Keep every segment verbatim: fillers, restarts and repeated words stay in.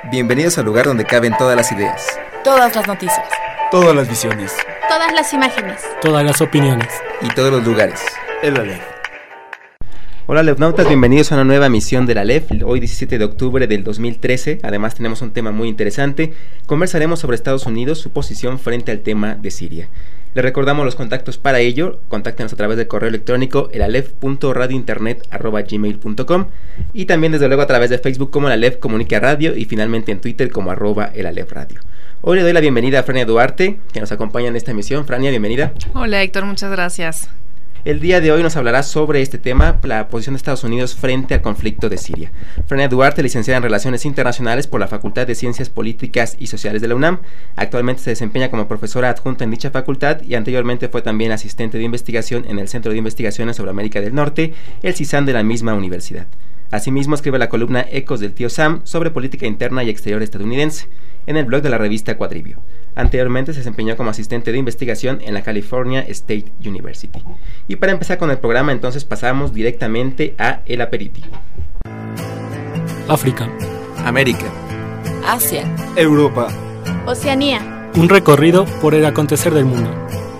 Bienvenidos al lugar donde caben todas las ideas, todas las noticias, todas las visiones, todas las imágenes, todas las opiniones y todos los lugares. El Aleph. Hola Alefnautas, bienvenidos a una nueva emisión del Aleph, hoy diecisiete de octubre del dos mil trece. Además tenemos un tema muy interesante. Conversaremos sobre Estados Unidos, su posición frente al tema de Siria. Les recordamos los contactos para ello. Contáctenos a través del correo electrónico el aleph punto radio internet arroba gmail punto com y también desde luego a través de Facebook como el Aleph Comunica Radio y finalmente en Twitter como arroba el Aleph Radio. Hoy le doy la bienvenida a Frania Duarte, que nos acompaña en esta emisión. Frania, bienvenida. Hola Héctor, muchas gracias. El día de hoy nos hablará sobre este tema, la posición de Estados Unidos frente al conflicto de Siria. Frania Duarte, licenciada en Relaciones Internacionales por la Facultad de Ciencias Políticas y Sociales de la UNAM. Actualmente se desempeña como profesora adjunta en dicha facultad y anteriormente fue también asistente de investigación en el Centro de Investigaciones sobre América del Norte, el CISAM de la misma universidad. Asimismo, escribe la columna Ecos del Tío Sam sobre política interna y exterior estadounidense en el blog de la revista Cuadribio. Anteriormente se desempeñó como asistente de investigación en la California State University. Y para empezar con el programa, entonces pasamos directamente a el aperitivo. África, América, Asia, Europa, Oceanía. un recorrido por el acontecer del mundo.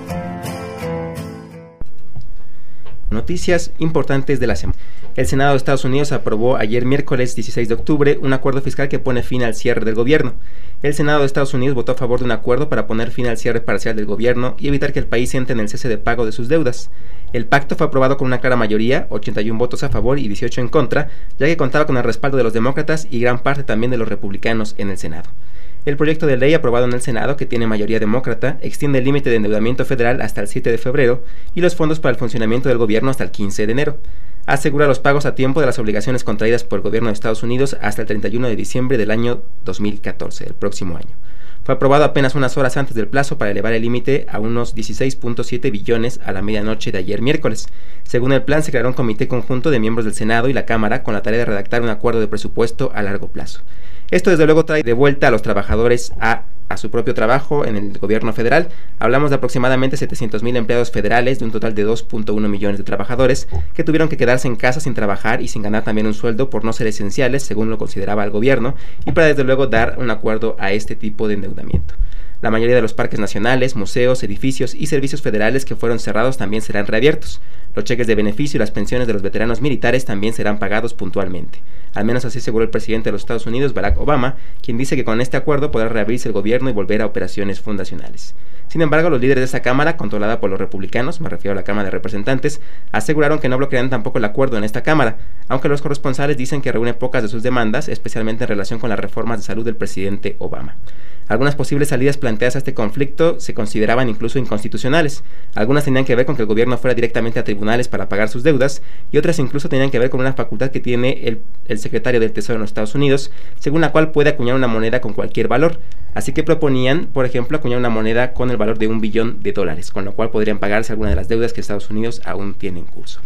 Noticias importantes de la semana. El Senado de Estados Unidos aprobó ayer miércoles dieciséis de octubre un acuerdo fiscal que pone fin al cierre del gobierno. El Senado de Estados Unidos votó a favor de un acuerdo para poner fin al cierre parcial del gobierno y evitar que el país entre en el cese de pago de sus deudas. El pacto fue aprobado con una clara mayoría, ochenta y uno votos a favor y dieciocho en contra, ya que contaba con el respaldo de los demócratas y gran parte también de los republicanos en el Senado. El proyecto de ley aprobado en el Senado, que tiene mayoría demócrata, extiende el límite de endeudamiento federal hasta el siete de febrero y los fondos para el funcionamiento del gobierno hasta el quince de enero. Asegura los pagos a tiempo de las obligaciones contraídas por el gobierno de Estados Unidos hasta el treinta y uno de diciembre del año dos mil catorce, el próximo año. Fue aprobado apenas unas horas antes del plazo para elevar el límite a unos dieciséis punto siete billones a la medianoche de ayer miércoles. Según el plan, se creará un comité conjunto de miembros del Senado y la Cámara con la tarea de redactar un acuerdo de presupuesto a largo plazo. Esto desde luego trae de vuelta a los trabajadores a, a su propio trabajo en el gobierno federal. Hablamos de aproximadamente setecientos mil empleados federales de un total de dos punto uno millones de trabajadores que tuvieron que quedarse en casa sin trabajar y sin ganar también un sueldo por no ser esenciales, según lo consideraba el gobierno, y para desde luego dar un acuerdo a este tipo de endeudamiento. La mayoría de los parques nacionales, museos, edificios y servicios federales que fueron cerrados también serán reabiertos. Los cheques de beneficio y las pensiones de los veteranos militares también serán pagados puntualmente. Al menos así aseguró el presidente de los Estados Unidos, Barack Obama, quien dice que con este acuerdo podrá reabrirse el gobierno y volver a operaciones fundacionales. Sin embargo, los líderes de esta Cámara, controlada por los republicanos, me refiero a la Cámara de Representantes, aseguraron que no bloquearán tampoco el acuerdo en esta Cámara, aunque los corresponsales dicen que reúne pocas de sus demandas, especialmente en relación con las reformas de salud del presidente Obama. Algunas posibles salidas planteadas a este conflicto se consideraban incluso inconstitucionales. Algunas tenían que ver con que el gobierno fuera directamente a tribunales para pagar sus deudas y otras incluso tenían que ver con una facultad que tiene el, el secretario del Tesoro en los Estados Unidos, según la cual puede acuñar una moneda con cualquier valor. Así que proponían, por ejemplo, acuñar una moneda con el valor de un billón de dólares, con lo cual podrían pagarse algunas de las deudas que Estados Unidos aún tiene en curso.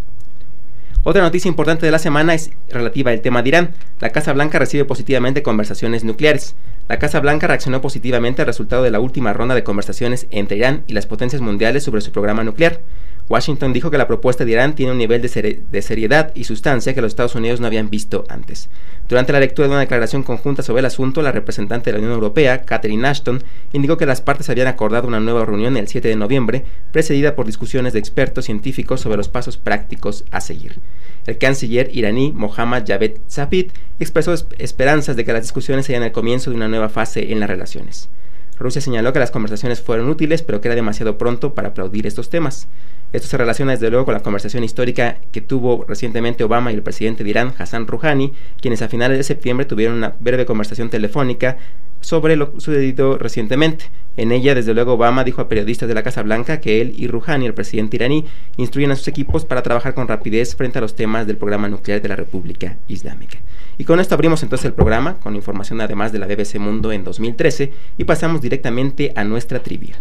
Otra noticia importante de la semana es relativa al tema de Irán. La Casa Blanca recibe positivamente conversaciones nucleares. La Casa Blanca reaccionó positivamente al resultado de la última ronda de conversaciones entre Irán y las potencias mundiales sobre su programa nuclear. Washington dijo que la propuesta de Irán tiene un nivel de, ser- de seriedad y sustancia que los Estados Unidos no habían visto antes. Durante la lectura de una declaración conjunta sobre el asunto, la representante de la Unión Europea, Catherine Ashton, indicó que las partes habían acordado una nueva reunión el siete de noviembre, precedida por discusiones de expertos científicos sobre los pasos prácticos a seguir. El canciller iraní Mohammad Javad Zarif expresó esp- esperanzas de que las discusiones sean el comienzo de una nueva fase en las relaciones. Rusia señaló que las conversaciones fueron útiles, pero que era demasiado pronto para aplaudir estos temas. Esto se relaciona desde luego con la conversación histórica que tuvo recientemente Obama y el presidente de Irán, Hassan Rouhani, quienes a finales de septiembre tuvieron una breve conversación telefónica sobre lo sucedido recientemente. En ella, desde luego, Obama dijo a periodistas de la Casa Blanca que él y Rouhani, el presidente iraní, instruyen a sus equipos para trabajar con rapidez frente a los temas del programa nuclear de la República Islámica. Y con esto abrimos entonces el programa, con información además de la B B C Mundo en dos mil trece, y pasamos directamente a nuestra trivia.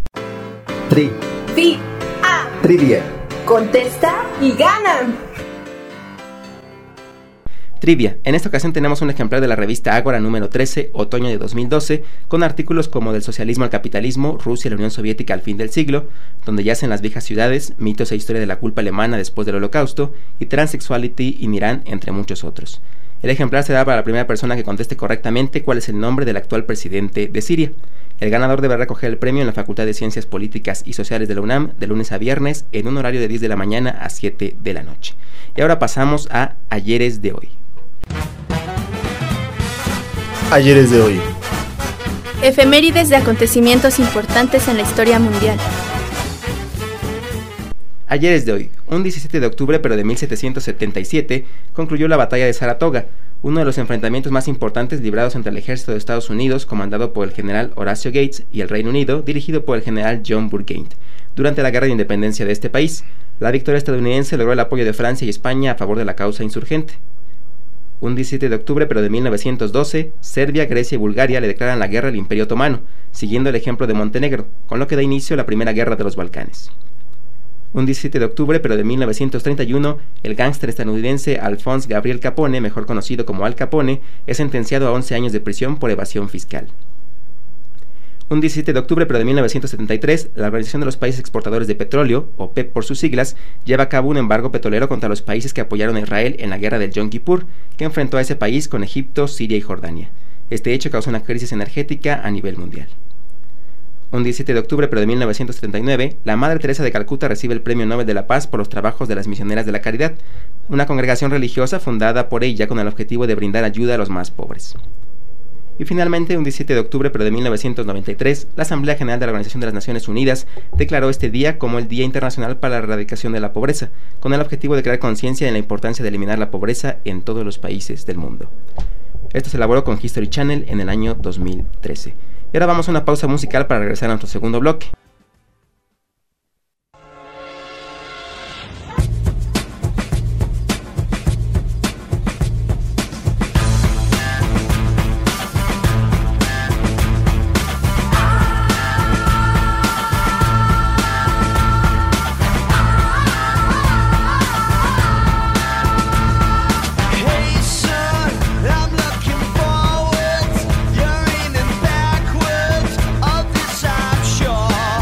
Tri, Fi, A, Trivia. contesta y gana. Trivia. En esta ocasión tenemos un ejemplar de la revista Ágora número trece, otoño de dos mil doce, con artículos como Del socialismo al capitalismo, Rusia y la Unión Soviética al fin del siglo, Donde yacen las viejas ciudades, mitos e historia de la culpa alemana después del Holocausto, y Transsexuality in Irán, entre muchos otros. El ejemplar será para la primera persona que conteste correctamente cuál es el nombre del actual presidente de Siria. El ganador deberá recoger el premio en la Facultad de Ciencias Políticas y Sociales de la UNAM de lunes a viernes en un horario de diez de la mañana a siete de la noche. Y ahora pasamos a Ayeres de hoy. Ayeres de hoy. Efemérides de acontecimientos importantes en la historia mundial. Ayeres de hoy. Un diecisiete de octubre, pero de mil setecientos setenta y siete, concluyó la batalla de Saratoga, uno de los enfrentamientos más importantes librados entre el ejército de Estados Unidos, comandado por el general Horacio Gates, y el Reino Unido, dirigido por el general John Burgoyne, durante la guerra de independencia de este país. La victoria estadounidense logró el apoyo de Francia y España a favor de la causa insurgente. Un diecisiete de octubre, pero de mil novecientos doce, Serbia, Grecia y Bulgaria le declaran la guerra al Imperio Otomano, siguiendo el ejemplo de Montenegro, con lo que da inicio a la Primera Guerra de los Balcanes. Un diecisiete de octubre, pero de mil novecientos treinta y uno, el gángster estadounidense Alphonse Gabriel Capone, mejor conocido como Al Capone, es sentenciado a once años de prisión por evasión fiscal. Un diecisiete de octubre, pero de mil novecientos setenta y tres, la Organización de los Países Exportadores de Petróleo, o P E P por sus siglas, lleva a cabo un embargo petrolero contra los países que apoyaron a Israel en la guerra del Yom Kippur, que enfrentó a ese país con Egipto, Siria y Jordania. Este hecho causó una crisis energética a nivel mundial. Un diecisiete de octubre, pero de mil novecientos setenta y nueve, la Madre Teresa de Calcuta recibe el Premio Nobel de la Paz por los trabajos de las Misioneras de la Caridad, una congregación religiosa fundada por ella con el objetivo de brindar ayuda a los más pobres. Y finalmente, un diecisiete de octubre, pero de mil novecientos noventa y tres, la Asamblea General de la Organización de las Naciones Unidas declaró este día como el Día Internacional para la Erradicación de la Pobreza, con el objetivo de crear conciencia en la importancia de eliminar la pobreza en todos los países del mundo. Esto se elaboró con History Channel en el año dos mil trece. Y ahora vamos a una pausa musical para regresar a nuestro segundo bloque. Sure.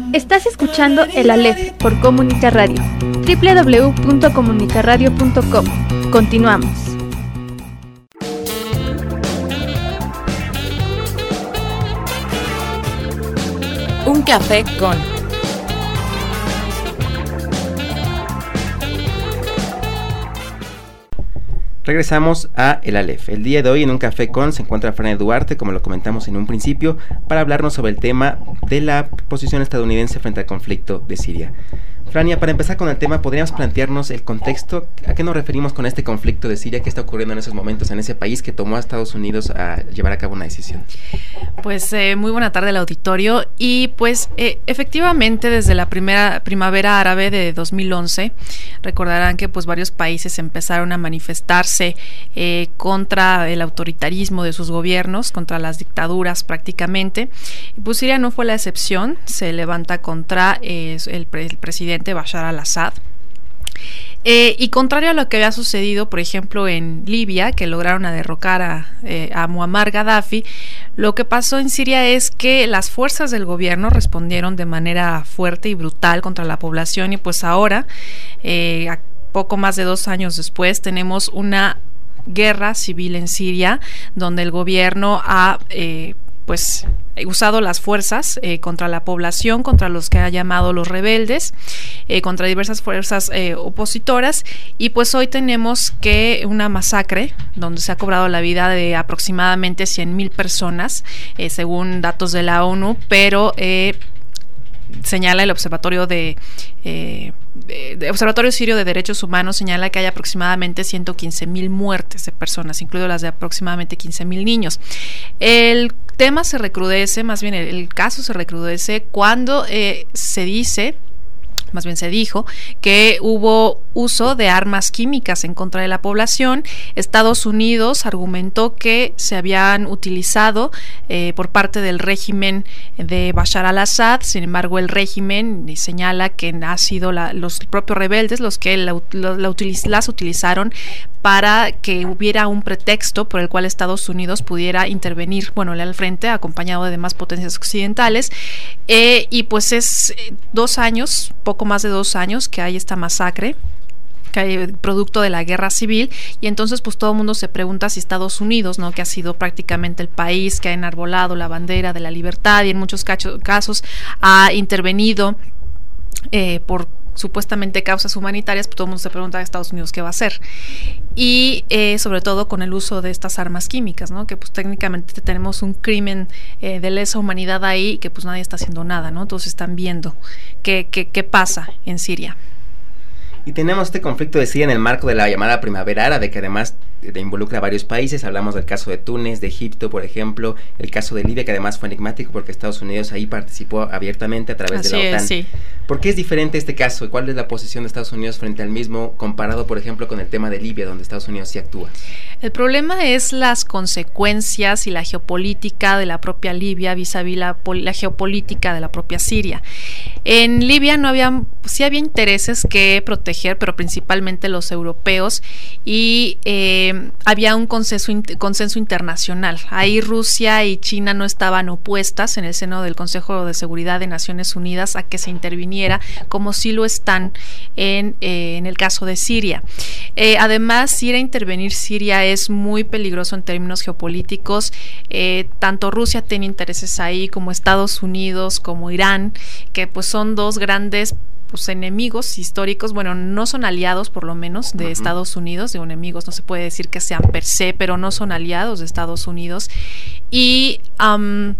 Estás escuchando El Aleph por Comunica Radio, doble u doble u doble u punto comunica radio punto com. Continuamos. Un café con... Regresamos a El Aleph. El día de hoy en Un Café Con se encuentra Fran Duarte, como lo comentamos en un principio, para hablarnos sobre el tema de la posición estadounidense frente al conflicto de Siria. Frania, para empezar con el tema, ¿podríamos plantearnos el contexto? ¿A qué nos referimos con este conflicto de Siria? ¿Qué está ocurriendo en esos momentos en ese país que tomó a Estados Unidos a llevar a cabo una decisión? Pues eh, muy buena tarde al auditorio y pues eh, efectivamente desde la primera primavera árabe de dos mil once recordarán que pues varios países empezaron a manifestarse eh, contra el autoritarismo de sus gobiernos, contra las dictaduras prácticamente, y pues Siria no fue la excepción. Se levanta contra eh, el, pre- el presidente Bashar al-Assad. Eh, y contrario a lo que había sucedido, por ejemplo, en Libia, que lograron a derrocar a, eh, a Muammar Gaddafi, lo que pasó en Siria es que las fuerzas del gobierno respondieron de manera fuerte y brutal contra la población, y pues ahora, eh, a poco más de dos años después, tenemos una guerra civil en Siria, donde el gobierno ha eh, pues usado las fuerzas eh, contra la población, contra los que ha llamado los rebeldes, eh, contra diversas fuerzas eh, opositoras, y pues hoy tenemos que una masacre donde se ha cobrado la vida de aproximadamente cien mil personas, eh, según datos de la ONU, pero eh, señala el Observatorio de, eh, de, de Observatorio Sirio de Derechos Humanos, señala que hay aproximadamente ciento quince mil muertes de personas, incluido las de aproximadamente quince mil niños. El tema se recrudece, más bien el, el caso se recrudece cuando eh, se dice, más bien se dijo, que hubo uso de armas químicas en contra de la población. Estados Unidos argumentó que se habían utilizado eh, por parte del régimen de Bashar al-Assad. Sin embargo, el régimen señala que ha sido la, los propios rebeldes los que la, la, la utiliz, las utilizaron para que hubiera un pretexto por el cual Estados Unidos pudiera intervenir, bueno, al frente, acompañado de demás potencias occidentales. Eh, y pues es dos años, poco más de dos años que hay esta masacre, que hay producto de la guerra civil, y entonces pues todo el mundo se pregunta si Estados Unidos, ¿no?, que ha sido prácticamente el país que ha enarbolado la bandera de la libertad y en muchos cacho, casos ha intervenido eh, por supuestamente causas humanitarias, pues todo el mundo se pregunta a Estados Unidos qué va a hacer. Y eh, sobre todo con el uso de estas armas químicas, ¿no?, que pues técnicamente tenemos un crimen eh, de lesa humanidad ahí, que pues nadie está haciendo nada, ¿no? Todos están viendo qué, qué, qué pasa en Siria. Y tenemos este conflicto de Siria en el marco de la llamada Primavera Árabe, que además de involucra a varios países. Hablamos del caso de Túnez, de Egipto, por ejemplo, el caso de Libia, que además fue enigmático porque Estados Unidos ahí participó abiertamente a través Así de la OTAN. Es, sí. ¿Por qué es diferente este caso? ¿Y cuál es la posición de Estados Unidos frente al mismo, comparado, por ejemplo, con el tema de Libia, donde Estados Unidos sí actúa? El problema es las consecuencias y la geopolítica de la propia Libia vis-a-vis la, la geopolítica de la propia Siria. En Libia no había, sí había intereses que proteger, pero principalmente los europeos, y eh, había un consenso, consenso internacional. Ahí Rusia y China no estaban opuestas en el seno del Consejo de Seguridad de Naciones Unidas a que se interviniera, como sí lo están en, eh, en el caso de Siria. Eh, además, ir a intervenir Siria es muy peligroso en términos geopolíticos. Eh, tanto Rusia tiene intereses ahí, como Estados Unidos, como Irán, que pues son dos grandes pues enemigos históricos, bueno, no son aliados por lo menos de uh-huh. Estados Unidos, de enemigos no se puede decir que sean per se, pero no son aliados de Estados Unidos. Y um,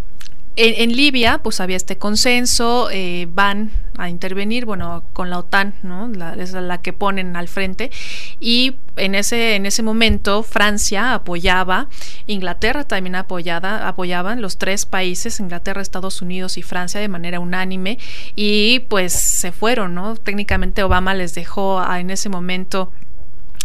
en, en Libia pues había este consenso, eh, van a intervenir, bueno, con la OTAN, ¿no? La, es la que ponen al frente, y en ese en ese momento Francia apoyaba, Inglaterra también apoyada, apoyaban los tres países, Inglaterra, Estados Unidos y Francia, de manera unánime, y pues se fueron, ¿no? Técnicamente Obama les dejó a, en ese momento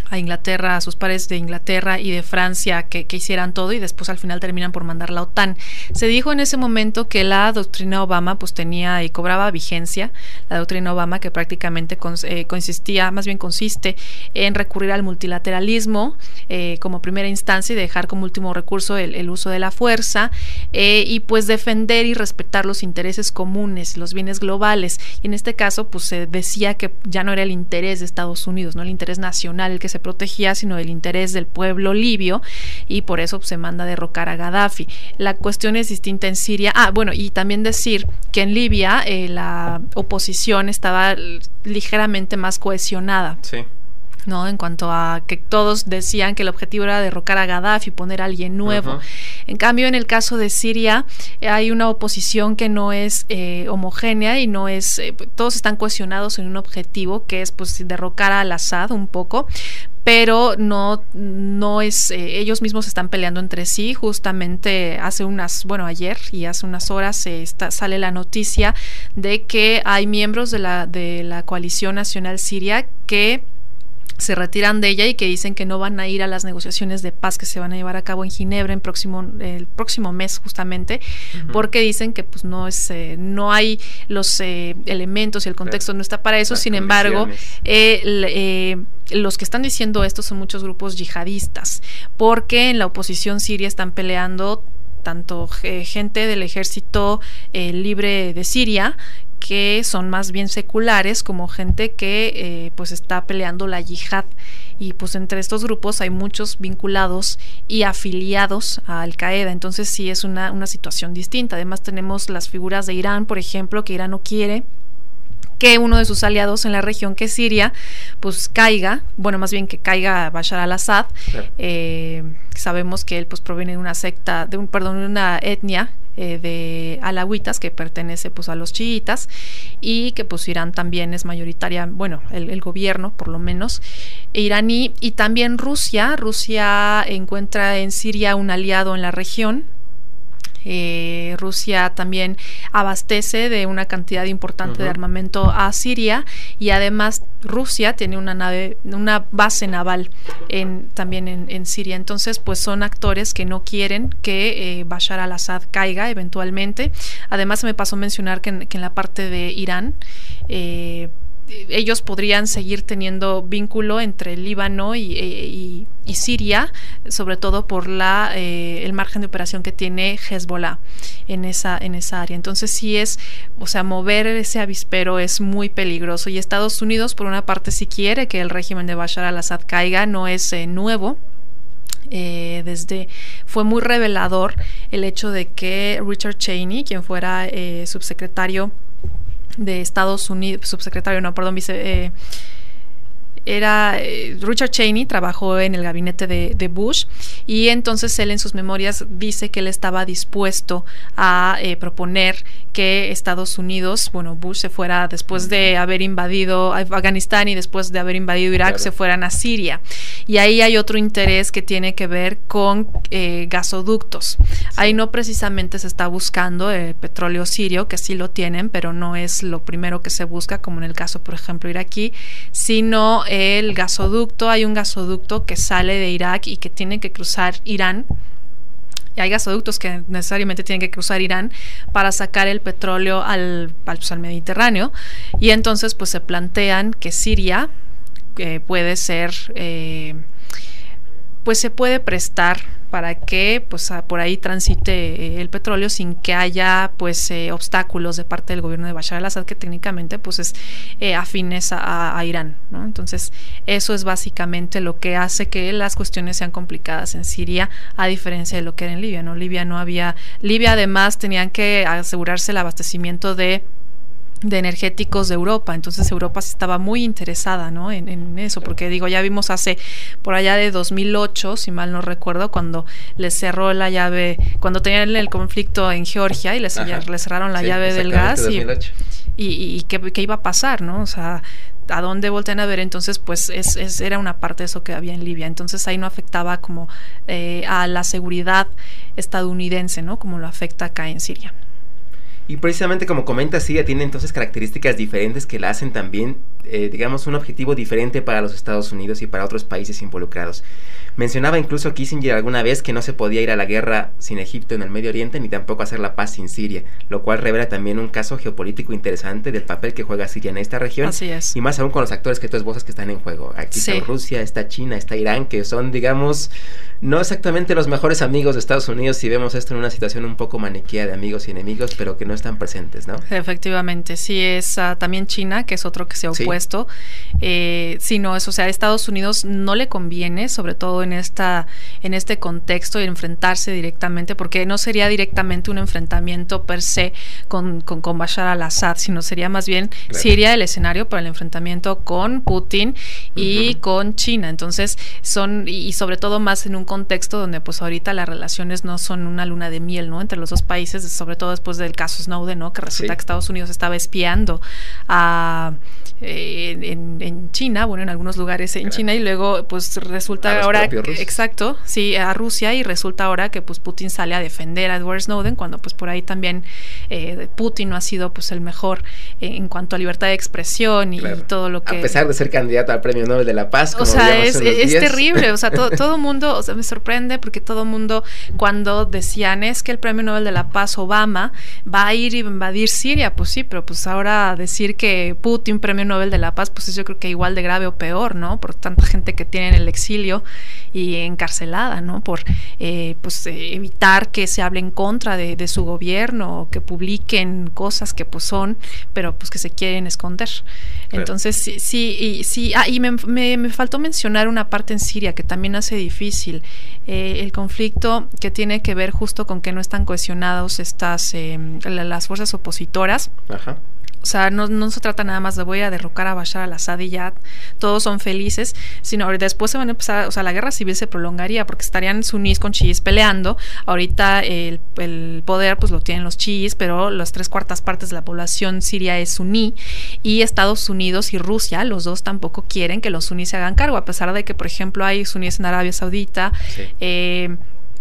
a Inglaterra, a sus pares de Inglaterra y de Francia que, que hicieran todo, y después al final terminan por mandar la OTAN. Se dijo en ese momento que la doctrina Obama pues tenía y cobraba vigencia, la doctrina Obama, que prácticamente cons, eh, consistía, más bien consiste en recurrir al multilateralismo eh, como primera instancia y dejar como último recurso el, el uso de la fuerza eh, y pues defender y respetar los intereses comunes, los bienes globales. Y en este caso pues se decía que ya no era el interés de Estados Unidos, no el interés nacional el que se protegía, sino el interés del pueblo libio, y por eso pues, se manda a derrocar a Gaddafi. La cuestión es distinta en Siria. Ah, bueno, y también decir que en Libia eh, la oposición estaba ligeramente más cohesionada. Sí. ¿No? En cuanto a que todos decían que el objetivo era derrocar a Gaddafi, poner a alguien nuevo. Uh-huh. En cambio, en el caso de Siria, hay una oposición que no es eh, homogénea y no es, eh, todos están cohesionados en un objetivo que es pues derrocar al Assad un poco, pero no, no es, eh, ellos mismos están peleando entre sí. Justamente hace unas, bueno, ayer y hace unas horas eh, está, sale la noticia de que hay miembros de la, de la coalición nacional siria que se retiran de ella y que dicen que no van a ir a las negociaciones de paz que se van a llevar a cabo en Ginebra en próximo el próximo mes justamente, uh-huh. porque dicen que pues no es eh, no hay los eh, elementos y el contexto claro. no está para eso. Las Sin embargo eh, eh, los que están diciendo esto son muchos grupos yihadistas, porque en la oposición siria están peleando tanto eh, gente del ejército eh, libre de Siria, que son más bien seculares, como gente que eh, pues está peleando la yihad, y pues entre estos grupos hay muchos vinculados y afiliados a Al Qaeda. Entonces sí es una, una situación distinta. Además tenemos las figuras de Irán, por ejemplo, que Irán no quiere que uno de sus aliados en la región, que es Siria, pues caiga, bueno, más bien que caiga Bashar al-Assad. Claro. Eh, sabemos que él pues proviene de una secta, de un perdón, de una etnia eh, de alawitas que pertenece pues a los chiitas, y que pues Irán también es mayoritaria, bueno, el, el gobierno por lo menos iraní, y también Rusia. Rusia encuentra en Siria un aliado en la región. Eh, Rusia también abastece de una cantidad importante uh-huh. de armamento a Siria, y además Rusia tiene una nave, una base naval en, también en, en Siria. Entonces pues son actores que no quieren que eh, Bashar al-Assad caiga eventualmente. Además se me pasó mencionar que en, que en la parte de Irán eh, ellos podrían seguir teniendo vínculo entre el Líbano y, y, y Siria, sobre todo por la eh, el margen de operación que tiene Hezbollah en esa en esa área. Entonces sí es, o sea, mover ese avispero es muy peligroso, y Estados Unidos por una parte sí quiere que el régimen de Bashar al-Assad caiga, no es eh, nuevo. Eh, desde fue muy revelador el hecho de que Richard Cheney, quien fuera eh, subsecretario de Estados Unidos, subsecretario, no, perdón, vice, eh, era eh, Richard Cheney trabajó en el gabinete de, de Bush, y entonces él en sus memorias dice que él estaba dispuesto a eh, proponer que Estados Unidos, bueno, Bush se fuera después de haber invadido Afganistán y después de haber invadido Irak, claro. se fueran a Siria. Y ahí hay otro interés que tiene que ver con eh, gasoductos. Sí. Ahí no precisamente se está buscando el petróleo sirio, que sí lo tienen, pero no es lo primero que se busca, como en el caso, por ejemplo, iraquí, sino el gasoducto. Hay un gasoducto que sale de Irak y que tiene que cruzar Irán. Y hay gasoductos que necesariamente tienen que cruzar Irán para sacar el petróleo al, al, pues, al Mediterráneo. Y entonces pues se plantean que Siria eh, puede ser, eh, pues se puede prestar para que pues a, por ahí transite eh, el petróleo sin que haya pues eh, obstáculos de parte del gobierno de Bashar al-Assad, que técnicamente pues es eh, afines a, a Irán, ¿no? Entonces eso es básicamente lo que hace que las cuestiones sean complicadas en Siria, a diferencia de lo que era en Libia, ¿no? Libia no había, Libia además tenían que asegurarse el abastecimiento de de energéticos de Europa. Entonces Europa sí estaba muy interesada, ¿no? en, en eso, porque digo, ya vimos hace por allá de dos mil ocho, si mal no recuerdo, cuando les cerró la llave, cuando tenían el conflicto en Georgia y les, les cerraron la sí, llave del gas y, y, y qué, qué iba a pasar, ¿no? O sea, ¿a dónde voltean a ver? Entonces pues es, es, era una parte de eso que había en Libia. Entonces ahí no afectaba como eh, a la seguridad estadounidense, ¿no? Como lo afecta acá en Siria. Y precisamente como comenta, Siria tiene entonces características diferentes que la hacen también, eh, digamos, un objetivo diferente para los Estados Unidos y para otros países involucrados. Mencionaba incluso Kissinger alguna vez que no se podía ir a la guerra sin Egipto en el Medio Oriente, ni tampoco hacer la paz sin Siria, lo cual revela también un caso geopolítico interesante del papel que juega Siria en esta región. Así es. Y más aún con los actores que tú esbozas que están en juego. Aquí sí. Está Rusia, está China, está Irán, que son, digamos, no exactamente los mejores amigos de Estados Unidos si vemos esto en una situación un poco maniquea de amigos y enemigos, pero que no están presentes, ¿no? Efectivamente, sí, es uh, también China, que es otro que se ha opuesto. Sí, eh, sí no, es, o sea, a Estados Unidos no le conviene, sobre todo en esta en este contexto, y enfrentarse directamente, porque no sería directamente un enfrentamiento per se con, con, con Bashar al-Assad, sino sería más bien claro. Siria el escenario para el enfrentamiento con Putin y uh-huh. con China. Entonces, son, y, y sobre todo más en un contexto donde pues ahorita las relaciones no son una luna de miel, ¿no? Entre los dos países, sobre todo después del caso Snowden, ¿no? Que resulta sí. que Estados Unidos estaba espiando a eh, en, en China, bueno, en algunos lugares en claro. China, y luego pues resulta ahora que, exacto, sí, a Rusia, y resulta ahora que pues Putin sale a defender a Edward Snowden, cuando pues por ahí también eh, Putin no ha sido pues el mejor eh, en cuanto a libertad de expresión y, claro. y todo lo que... A pesar de ser candidato al Premio Nobel de la Paz, como o sea, es, es terrible, o sea, todo, todo mundo, o sea, me sorprende porque todo mundo cuando decían es que el Premio Nobel de la Paz Obama va a ir y invadir Siria, pues sí, pero pues ahora decir que Putin Premio Nobel de la Paz, pues yo creo que igual de grave o peor, ¿no? Por tanta gente que tiene en el exilio y encarcelada, ¿no? Por eh, pues eh, evitar que se hable en contra de, de su gobierno, o que publiquen cosas que pues son, pero pues que se quieren esconder. Claro. Entonces sí, sí, y, sí, ah, y me, me, me faltó mencionar una parte en Siria que también hace difícil eh, el conflicto, que tiene que ver justo con que no están cohesionados estas eh, las fuerzas opositoras. Ajá. O sea, no, no se trata nada más de voy a derrocar a Bashar al-Assad y ya todos son felices, sino después se van a empezar, o sea, la guerra civil se prolongaría porque estarían sunís con chiíes peleando. Ahorita el, el poder pues lo tienen los chiíes, pero las tres cuartas partes de la población siria es suní, y Estados Unidos y Rusia, los dos tampoco quieren que los sunís se hagan cargo, a pesar de que, por ejemplo, hay suníes en Arabia Saudita, sí. eh,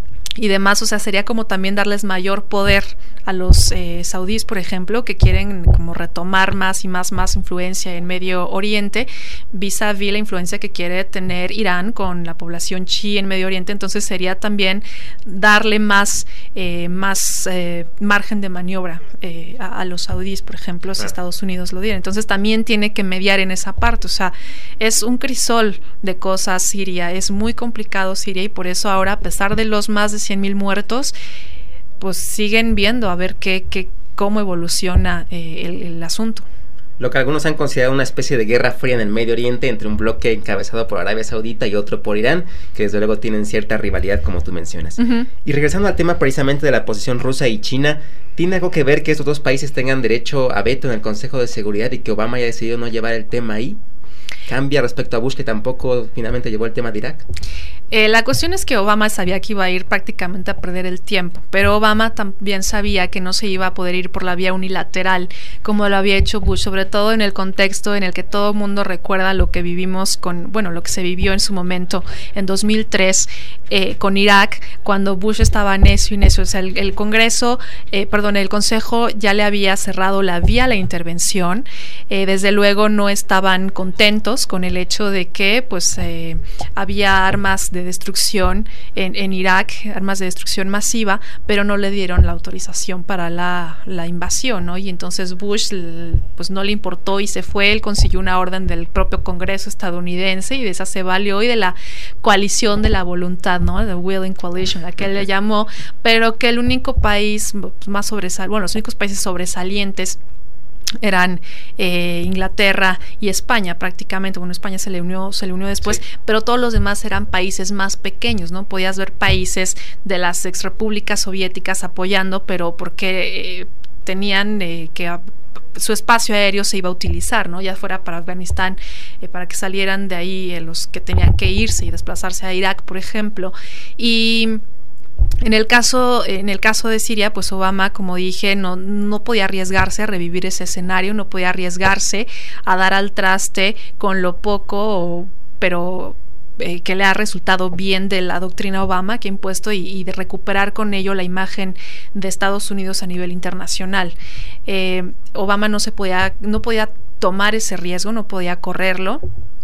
y demás. O sea, sería como también darles mayor poder a los eh, saudíes, por ejemplo, que quieren como retomar más y más más influencia en Medio Oriente, vis a vis la influencia que quiere tener Irán con la población chií en Medio Oriente. Entonces sería también darle más eh, más eh, margen de maniobra eh, a, a los saudíes, por ejemplo, si Estados Unidos lo diera. Entonces también tiene que mediar en esa parte. O sea, es un crisol de cosas Siria, es muy complicado Siria, y por eso ahora, a pesar de los más de cien mil muertos, pues siguen viendo a ver qué, qué cómo evoluciona eh, el, el asunto. Lo que algunos han considerado una especie de guerra fría en el Medio Oriente entre un bloque encabezado por Arabia Saudita y otro por Irán, que desde luego tienen cierta rivalidad, como tú mencionas. Uh-huh. Y regresando al tema precisamente de la posición rusa y China, ¿tiene algo que ver que estos dos países tengan derecho a veto en el Consejo de Seguridad y que Obama haya decidido no llevar el tema ahí? ¿Cambia respecto a Bush, que tampoco finalmente llevó el tema de Irak? Eh, la cuestión es que Obama sabía que iba a ir prácticamente a perder el tiempo, pero Obama también sabía que no se iba a poder ir por la vía unilateral como lo había hecho Bush, sobre todo en el contexto en el que todo el mundo recuerda lo que vivimos con, bueno, lo que se vivió en su momento en dos mil tres eh, con Irak, cuando Bush estaba necio y necio. O sea, el, el Congreso, eh, perdón, el Consejo ya le había cerrado la vía a la intervención. Eh, desde luego no estaban contentos con el hecho de que pues eh, había armas de destrucción en, en Irak, armas de destrucción masiva, pero no le dieron la autorización para la, la invasión, ¿no? Y entonces Bush pues no le importó y se fue. Él consiguió una orden del propio Congreso estadounidense y de esa se valió, y de la coalición de la voluntad, ¿no? The Willing Coalition, la que él le llamó, pero que el único país más sobresaliente, bueno, los únicos países sobresalientes eran eh, Inglaterra y España prácticamente. Bueno, España se le unió, se le unió después, sí. Pero todos los demás eran países más pequeños, ¿no? Podías ver países de las exrepúblicas soviéticas apoyando, pero porque eh, tenían eh, que a, su espacio aéreo se iba a utilizar, ¿no? Ya fuera para Afganistán, eh, para que salieran de ahí eh, los que tenían que irse y desplazarse a Irak, por ejemplo. Y En el caso, en el caso de Siria, pues Obama, como dije, no, no podía arriesgarse a revivir ese escenario, no podía arriesgarse a dar al traste con lo poco, pero eh, que le ha resultado bien de la doctrina Obama que ha impuesto y, y de recuperar con ello la imagen de Estados Unidos a nivel internacional. Eh, Obama no se podía, no podía tomar ese riesgo, no podía correrlo.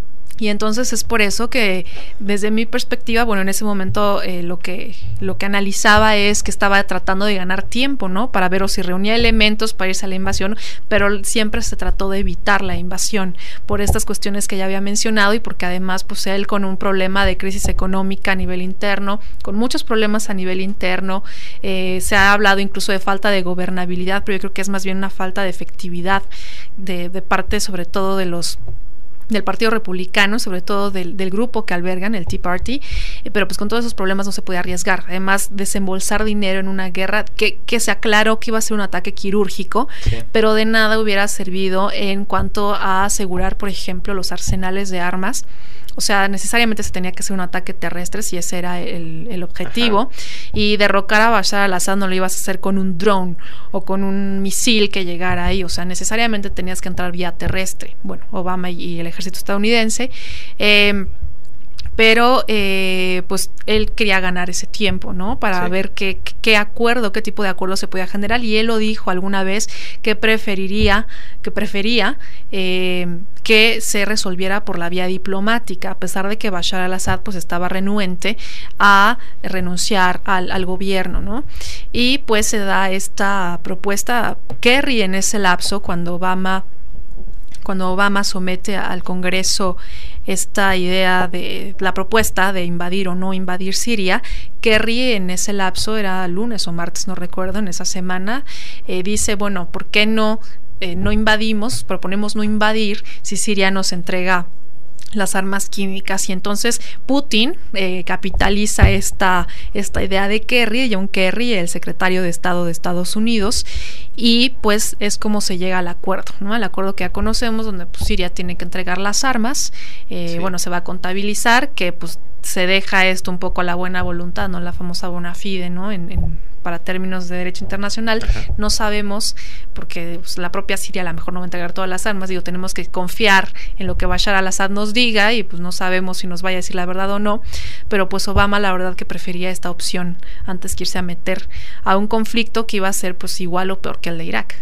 Y entonces es por eso que desde mi perspectiva, bueno, en ese momento eh, lo que lo que analizaba es que estaba tratando de ganar tiempo, ¿no? Para ver o si reunía elementos para irse a la invasión, pero siempre se trató de evitar la invasión por estas cuestiones que ya había mencionado y porque además pues él con un problema de crisis económica a nivel interno, con muchos problemas a nivel interno, eh, se ha hablado incluso de falta de gobernabilidad, pero yo creo que es más bien una falta de efectividad de, de parte sobre todo de los del Partido Republicano, sobre todo del, del grupo que albergan, el Tea Party, eh, pero pues con todos esos problemas no se podía arriesgar. Además, desembolsar dinero en una guerra que, que se aclaró que iba a ser un ataque quirúrgico, sí. pero de nada hubiera servido en cuanto a asegurar, por ejemplo, los arsenales de armas. O sea, necesariamente se tenía que hacer un ataque terrestre si ese era el, el objetivo. Ajá. Y derrocar a Bashar al-Assad no lo ibas a hacer con un dron o con un misil que llegara ahí. O sea, necesariamente tenías que entrar vía terrestre. Bueno, Obama y, y el ejército estadounidense. Eh, pero eh, pues él quería ganar ese tiempo, ¿no? Para sí. ver qué, qué acuerdo, qué tipo de acuerdo se podía generar, y él lo dijo alguna vez que preferiría, que prefería eh, que se resolviera por la vía diplomática, a pesar de que Bashar al-Assad pues estaba renuente a renunciar al, al gobierno, ¿no? Y pues se da esta propuesta. Kerry en ese lapso, cuando Obama cuando Obama somete al Congreso esta idea de la propuesta de invadir o no invadir Siria, Kerry en ese lapso, era lunes o martes, no recuerdo, en esa semana, eh, dice, bueno, ¿por qué no, eh, no invadimos, proponemos no invadir si Siria nos entrega las armas químicas? Y entonces Putin eh, capitaliza esta, esta idea de Kerry, John Kerry, el secretario de Estado de Estados Unidos, y pues es como se llega al acuerdo, ¿no? El acuerdo que ya conocemos, donde pues, Siria tiene que entregar las armas, eh, sí. bueno, se va a contabilizar que pues se deja esto un poco a la buena voluntad, ¿no? La famosa bona fide, ¿no? En, en para términos de derecho internacional. Ajá. No sabemos, porque pues, la propia Siria a lo mejor no va a entregar todas las armas, digo, tenemos que confiar en lo que Bashar al-Assad nos diga, y pues no sabemos si nos vaya a decir la verdad o no, pero pues Obama la verdad que prefería esta opción antes que irse a meter a un conflicto que iba a ser pues igual o peor que el de Irak.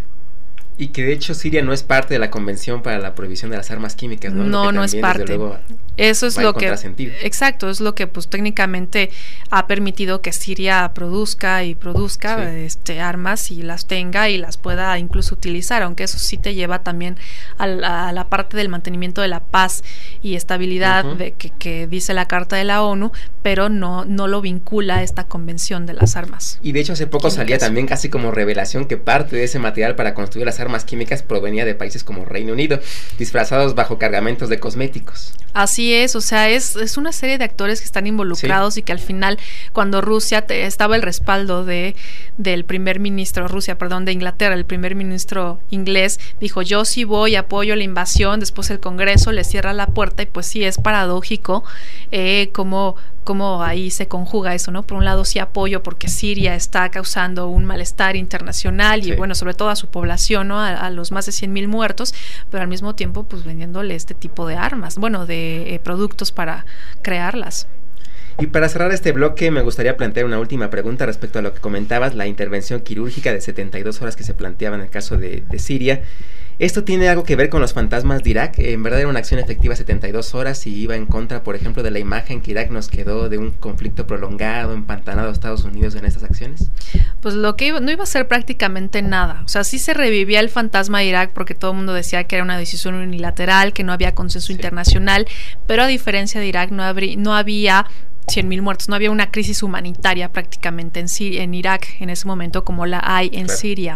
Y que de hecho Siria no es parte de la Convención para la Prohibición de las Armas Químicas, ¿no? No, no es parte. Eso es lo que, exacto, es lo que pues técnicamente ha permitido que Siria produzca y produzca sí. este armas y las tenga y las pueda incluso utilizar, aunque eso sí te lleva también a la, a la parte del mantenimiento de la paz y estabilidad uh-huh. de que, que dice la Carta de la ONU, pero no, no lo vincula a esta Convención de las Armas. Y de hecho hace poco químicas. Salía también casi como revelación que parte de ese material para construir las armas químicas provenía de países como Reino Unido, disfrazados bajo cargamentos de cosméticos. Así es, o sea, es, es una serie de actores que están involucrados sí. y que al final, cuando Rusia te, estaba el respaldo de del primer ministro, Rusia, perdón, de Inglaterra, el primer ministro inglés, dijo, yo sí voy, apoyo la invasión, después el Congreso le cierra la puerta, y pues sí, es paradójico eh, como cómo ahí se conjuga eso, ¿no? Por un lado sí apoyo porque Siria está causando un malestar internacional y sí. bueno, sobre todo a su población, ¿no? A, a los más de cien mil muertos, pero al mismo tiempo pues vendiéndole este tipo de armas, bueno, de eh, productos para crearlas. Y para cerrar este bloque me gustaría plantear una última pregunta respecto a lo que comentabas, la intervención quirúrgica de setenta y dos horas que se planteaba en el caso de, de Siria. ¿Esto tiene algo que ver con los fantasmas de Irak? En verdad era una acción efectiva setenta y dos horas y iba en contra, por ejemplo, de la imagen que Irak nos quedó de un conflicto prolongado, empantanado a Estados Unidos en estas acciones. Pues lo que iba, no iba a ser prácticamente nada. O sea, sí se revivía el fantasma de Irak porque todo el mundo decía que era una decisión unilateral, que no había consenso sí. internacional, pero a diferencia de Irak no, habría, no había cien mil muertos, no había una crisis humanitaria prácticamente en, Siria, en Irak en ese momento como la hay en claro. Siria.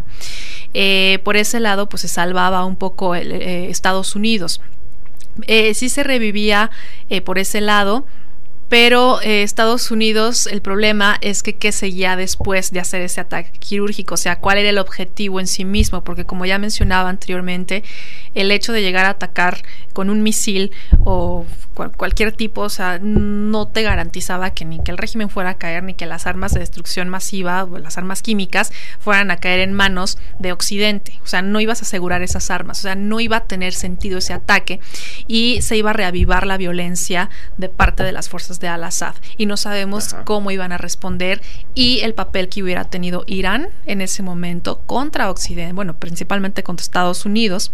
Eh, por ese lado pues se salvaba un poco el, eh, Estados Unidos. Eh, sí se revivía eh, por ese lado pero eh, Estados Unidos, el problema es que qué seguía después de hacer ese ataque quirúrgico, o sea, cuál era el objetivo en sí mismo, porque como ya mencionaba anteriormente, el hecho de llegar a atacar con un misil o cual, cualquier tipo, o sea, no te garantizaba que ni que el régimen fuera a caer, ni que las armas de destrucción masiva o las armas químicas fueran a caer en manos de Occidente, o sea, no ibas a asegurar esas armas, o sea, no iba a tener sentido ese ataque y se iba a reavivar la violencia de parte de las fuerzas de Al-Assad y no sabemos Ajá. cómo iban a responder y el papel que hubiera tenido Irán en ese momento contra Occidente, bueno, principalmente contra Estados Unidos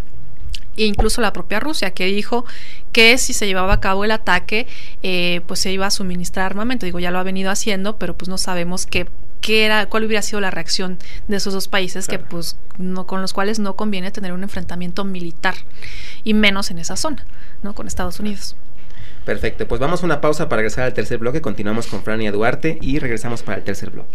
e incluso la propia Rusia, que dijo que si se llevaba a cabo el ataque, eh, pues se iba a suministrar armamento. Digo, ya lo ha venido haciendo, pero pues no sabemos qué, qué era, cuál hubiera sido la reacción de esos dos países, claro. que pues no, con los cuales no conviene tener un enfrentamiento militar, y menos en esa zona, ¿no? Con Estados Unidos. Perfecto, pues vamos a una pausa para regresar al tercer bloque, continuamos con Frania Duarte y regresamos para el tercer bloque.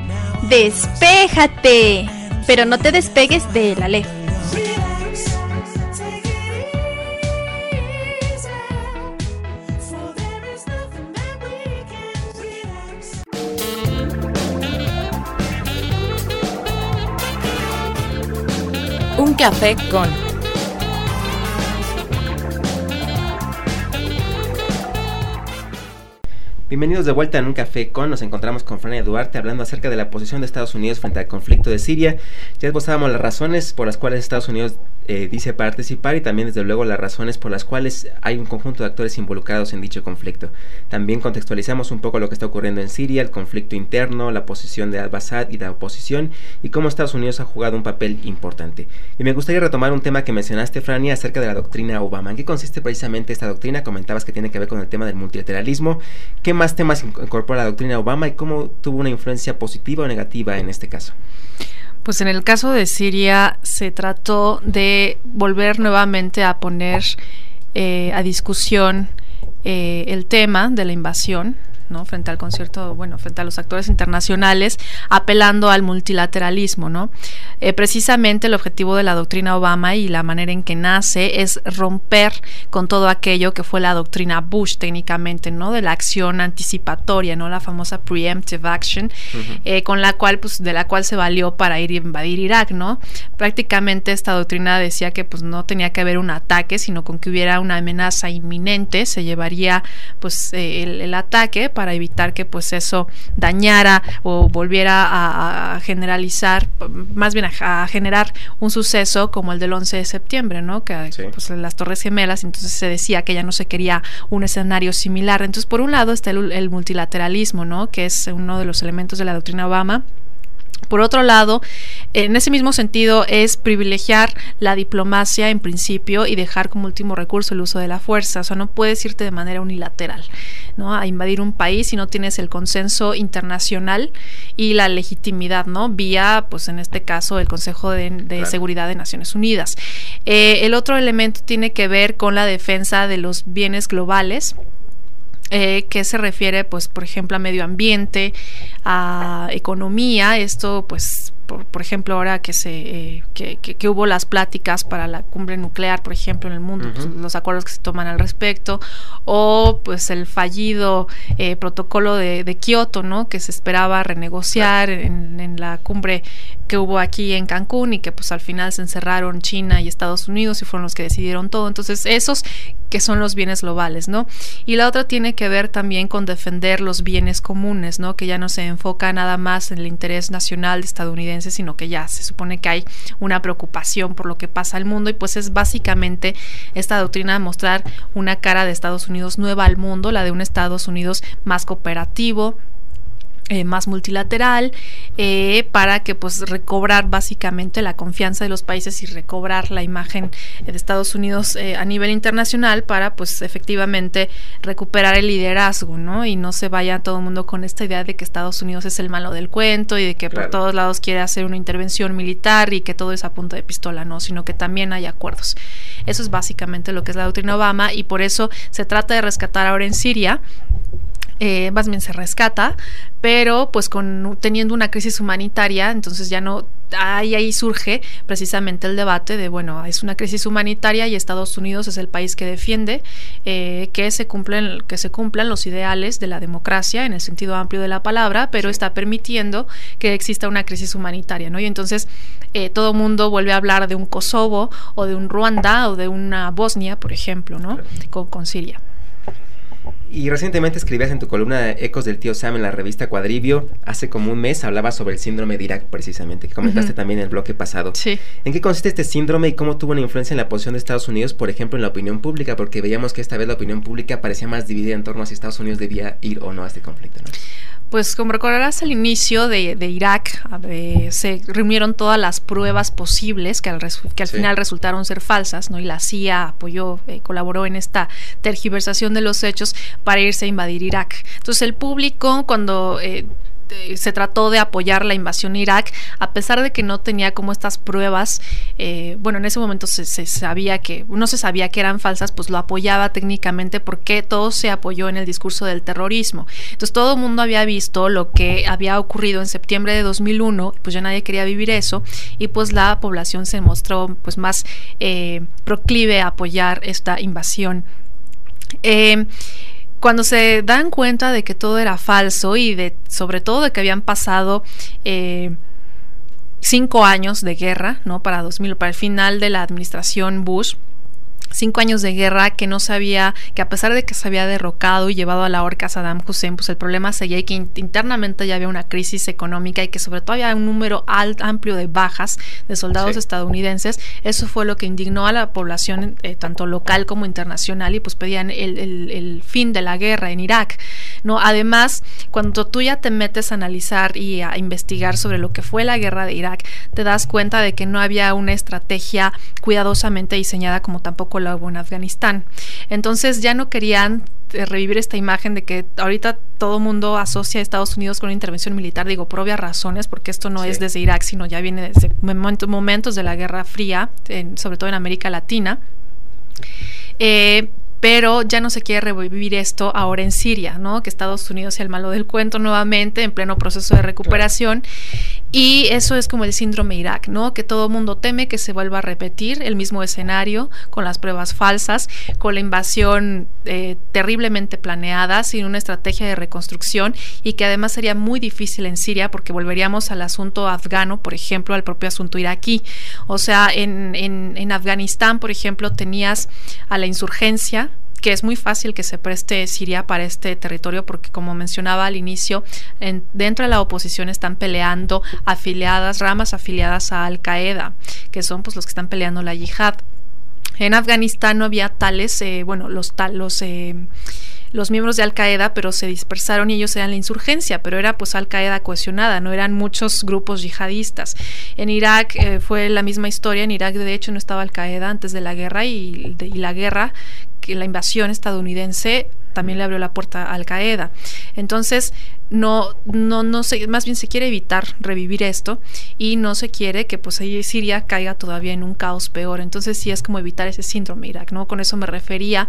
¡Despéjate! Pero no te despegues de la Aleph. Un café con... Bienvenidos de vuelta en Un Café Con. Nos encontramos con Frania Duarte hablando acerca de la posición de Estados Unidos frente al conflicto de Siria. Ya esbozábamos las razones por las cuales Estados Unidos eh, dice participar y también desde luego las razones por las cuales hay un conjunto de actores involucrados en dicho conflicto. También contextualizamos un poco lo que está ocurriendo en Siria, el conflicto interno, la posición de al-Assad y la oposición y cómo Estados Unidos ha jugado un papel importante. Y me gustaría retomar un tema que mencionaste, Frania, acerca de la doctrina Obama. ¿En qué consiste precisamente esta doctrina? Comentabas que tiene que ver con el tema del multilateralismo. ¿Qué más temas incorpora la doctrina Obama y cómo tuvo una influencia positiva o negativa en este caso? Pues en el caso de Siria se trató de volver nuevamente a poner eh, a discusión eh, el tema de la invasión, ¿no? Frente al concierto, bueno, frente a los actores internacionales, apelando al multilateralismo, ¿no? Eh, precisamente el objetivo de la doctrina Obama y la manera en que nace es romper con todo aquello que fue la doctrina Bush técnicamente, ¿no? De la acción anticipatoria, ¿no? La famosa preemptive action, uh-huh. eh, con la cual, pues, de la cual se valió para ir a invadir Irak, ¿no? Prácticamente esta doctrina decía que, pues, no tenía que haber un ataque, sino con que hubiera una amenaza inminente, se llevaría, pues, eh, el, el ataque para evitar que pues eso dañara o volviera a, a generalizar, más bien a, a generar un suceso como el del once de septiembre, ¿no? Que sí. Pues las Torres Gemelas, entonces se decía que ya no se quería un escenario similar. Entonces, por un lado está el, el multilateralismo, ¿no? Que es uno de los elementos de la doctrina Obama. Por otro lado, en ese mismo sentido es privilegiar la diplomacia en principio y dejar como último recurso el uso de la fuerza. O sea, no puedes irte de manera unilateral, ¿no? A invadir un país si no tienes el consenso internacional y la legitimidad, ¿no? Vía, pues en este caso, el Consejo de, de claro. Seguridad de Naciones Unidas. Eh, el otro elemento tiene que ver con la defensa de los bienes globales. Eh, que se refiere, pues, por ejemplo, a medio ambiente, a economía. Esto, pues, por, por ejemplo, ahora que se eh, que, que, que hubo las pláticas para la cumbre nuclear, por ejemplo, en el mundo, uh-huh. pues, los acuerdos que se toman al respecto, o pues el fallido eh, protocolo de, de Kioto, ¿no? Que se esperaba renegociar uh-huh. en, en la cumbre que hubo aquí en Cancún y que pues al final se encerraron China y Estados Unidos y fueron los que decidieron todo. Entonces, esos que son los bienes globales, ¿no? Y la otra tiene que ver también con defender los bienes comunes, ¿no? Que ya no se enfoca nada más en el interés nacional estadounidense, sino que ya se supone que hay una preocupación por lo que pasa al mundo y pues es básicamente esta doctrina de mostrar una cara de Estados Unidos nueva al mundo, la de un Estados Unidos más cooperativo, Eh, más multilateral, eh, para que pues recobrar básicamente la confianza de los países y recobrar la imagen de Estados Unidos eh, a nivel internacional para pues efectivamente recuperar el liderazgo, ¿no? Y no se vaya todo el mundo con esta idea de que Estados Unidos es el malo del cuento y de que claro. por todos lados quiere hacer una intervención militar y que todo es a punta de pistola, no, sino que también hay acuerdos. Eso es básicamente lo que es la doctrina Obama y por eso se trata de rescatar ahora en Siria. Eh, más bien se rescata, pero pues con teniendo una crisis humanitaria, entonces ya no, ahí, ahí surge precisamente el debate de, bueno, es una crisis humanitaria y Estados Unidos es el país que defiende eh, que se cumplen, que se cumplan los ideales de la democracia en el sentido amplio de la palabra, pero sí. está permitiendo que exista una crisis humanitaria, ¿no? Y entonces eh, todo mundo vuelve a hablar de un Kosovo o de un Ruanda o de una Bosnia, por ejemplo, ¿no? Claro. Con, con Siria. Y recientemente escribías en tu columna Ecos del Tío Sam en la revista Cuadribio, hace como un mes hablabas sobre el síndrome de Irak precisamente, que comentaste uh-huh. también en el bloque pasado. Sí. ¿En qué consiste este síndrome y cómo tuvo una influencia en la posición de Estados Unidos, por ejemplo, en la opinión pública? Porque veíamos que esta vez la opinión pública parecía más dividida en torno a si Estados Unidos debía ir o no a este conflicto, ¿no? Pues como recordarás, al inicio de, de Irak eh, se reunieron todas las pruebas posibles que al, resu- que al sí. final resultaron ser falsas, ¿no? Y la C I A apoyó, eh, colaboró en esta tergiversación de los hechos para irse a invadir Irak. Entonces el público, cuando eh, se trató de apoyar la invasión a Irak, a pesar de que no tenía como estas pruebas, eh, bueno, en ese momento se, se sabía que, no se sabía que eran falsas, pues lo apoyaba técnicamente porque todo se apoyó en el discurso del terrorismo. Entonces todo el mundo había visto lo que había ocurrido en septiembre de dos mil uno, pues ya nadie quería vivir eso, y pues la población se mostró pues más eh, proclive a apoyar esta invasión. Eh, Cuando se dan cuenta de que todo era falso y de sobre todo de que habían pasado eh, cinco años de guerra, ¿no? Para dos mil, para el final de la administración Bush. Cinco años de guerra que no sabía, que a pesar de que se había derrocado y llevado a la horca a Saddam Hussein, pues el problema seguía y que internamente ya había una crisis económica y que sobre todo había un número alt, amplio de bajas de soldados sí. estadounidenses. Eso fue lo que indignó a la población, eh, tanto local como internacional, y pues pedían el, el, el fin de la guerra en Irak, ¿no? Además, cuando tú ya te metes a analizar y a investigar sobre lo que fue la guerra de Irak, te das cuenta de que no había una estrategia cuidadosamente diseñada como tampoco la hubo en Afganistán. Entonces ya no querían revivir esta imagen de que ahorita todo mundo asocia a Estados Unidos con una intervención militar, digo, por obvias razones, porque esto no sí. es desde Irak, sino ya viene desde momentos, momentos de la Guerra Fría, en, sobre todo en América Latina. Eh, pero ya no se quiere revivir esto ahora en Siria, ¿no? Que Estados Unidos sea el malo del cuento nuevamente, en pleno proceso de recuperación. Claro. Y eso es como el síndrome Irak, ¿no? Que todo mundo teme que se vuelva a repetir el mismo escenario, con las pruebas falsas, con la invasión eh, terriblemente planeada, sin una estrategia de reconstrucción, y que además sería muy difícil en Siria, porque volveríamos al asunto afgano, por ejemplo, al propio asunto iraquí. O sea, en, en, en Afganistán, por ejemplo, tenías a la insurgencia, que es muy fácil que se preste Siria para este territorio, porque como mencionaba al inicio, en, dentro de la oposición están peleando afiliadas, ramas afiliadas a Al-Qaeda, que son pues los que están peleando la yihad. En Afganistán no había tales, eh, bueno, los tal, los eh, los miembros de Al-Qaeda, pero se dispersaron y ellos eran la insurgencia, pero era pues Al-Qaeda cohesionada, no eran muchos grupos yihadistas. En Irak eh, fue la misma historia. En Irak de hecho no estaba Al-Qaeda antes de la guerra, y, de, y la guerra, que la invasión estadounidense también le abrió la puerta a Al-Qaeda. Entonces, no, no, no se, más bien se quiere evitar revivir esto, y no se quiere que pues ahí Siria caiga todavía en un caos peor. Entonces sí es como evitar ese síndrome Irak, ¿no? Con eso me refería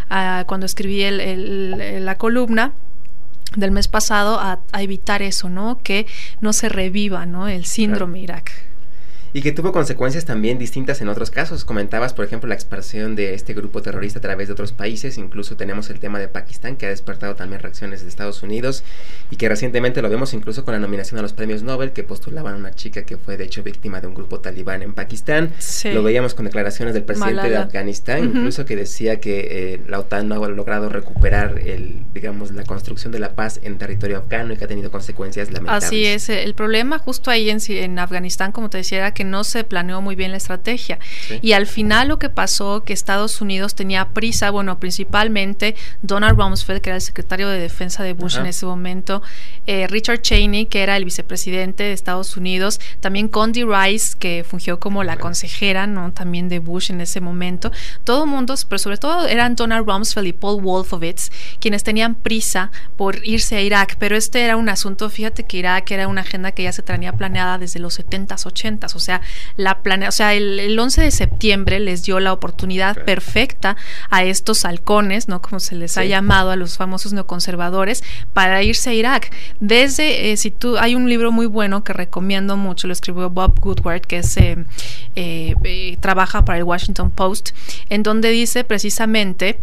a cuando escribí el, el, la columna del mes pasado, a, a evitar eso, ¿no? Que no se reviva, ¿no? El síndrome claro. Irak. Y que tuvo consecuencias también distintas en otros casos. Comentabas, por ejemplo, la expansión de este grupo terrorista a través de otros países. Incluso tenemos el tema de Pakistán, que ha despertado también reacciones de Estados Unidos, y que recientemente lo vemos incluso con la nominación a los premios Nobel, que postulaban a una chica que fue de hecho víctima de un grupo talibán en Pakistán. Sí. Lo veíamos con declaraciones del presidente Malala. de Afganistán, uh-huh. incluso que decía que eh, la OTAN no ha logrado recuperar el, digamos, la construcción de la paz en territorio afgano, y que ha tenido consecuencias lamentables. Así es. El problema justo ahí en, en Afganistán, como te decía, era que no se planeó muy bien la estrategia, sí. y al final lo que pasó, que Estados Unidos tenía prisa, bueno, principalmente Donald Rumsfeld, que era el secretario de defensa de Bush Ajá. en ese momento, eh, Richard Cheney, que era el vicepresidente de Estados Unidos, también Condi Rice, que fungió como la consejera, ¿no? también de Bush en ese momento. Todo mundo, pero sobre todo eran Donald Rumsfeld y Paul Wolfowitz, quienes tenían prisa por irse a Irak, pero este era un asunto, fíjate que Irak era una agenda que ya se tenía planeada desde los setentas, ochentas, o sea, la planea, o sea, el, el once de septiembre les dio la oportunidad okay. perfecta a estos halcones, ¿no? Como se les sí. ha llamado, a los famosos neoconservadores, para irse a Irak. Desde, eh, si tú, hay un libro muy bueno que recomiendo mucho, lo escribió Bob Woodward, que es, eh, eh, eh, trabaja para el Washington Post, en donde dice precisamente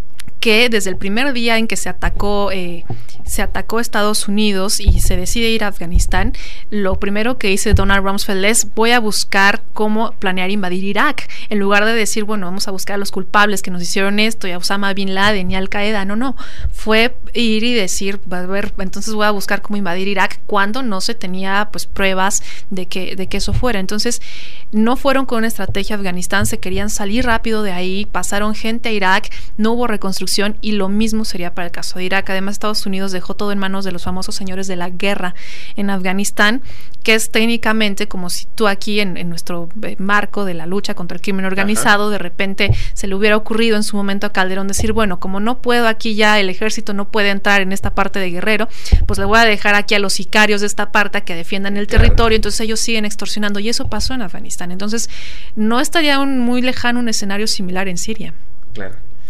que desde el primer día en que se atacó eh, se atacó Estados Unidos y se decide ir a Afganistán, lo primero que dice Donald Rumsfeld es: voy a buscar cómo planear invadir Irak, en lugar de decir, bueno, vamos a buscar a los culpables que nos hicieron esto, y a Osama Bin Laden y Al Qaeda. No, no, fue ir y decir, a ver, entonces voy a buscar cómo invadir Irak, cuando no se tenía pues pruebas de que, de que eso fuera. Entonces no fueron con una estrategia a Afganistán, se querían salir rápido de ahí, pasaron gente a Irak, no hubo reconstrucción, y lo mismo sería para el caso de Irak. Además, Estados Unidos dejó todo en manos de los famosos señores de la guerra en Afganistán, que es técnicamente como si tú aquí en, en nuestro marco de la lucha contra el crimen organizado, Ajá. de repente se le hubiera ocurrido en su momento a Calderón decir, bueno, como no puedo aquí ya, el ejército no puede entrar en esta parte de Guerrero, pues le voy a dejar aquí a los sicarios de esta parte que defiendan el claro. territorio. Entonces ellos siguen extorsionando, y eso pasó en Afganistán. Entonces no estaría un, muy lejano un escenario similar en Siria. Claro.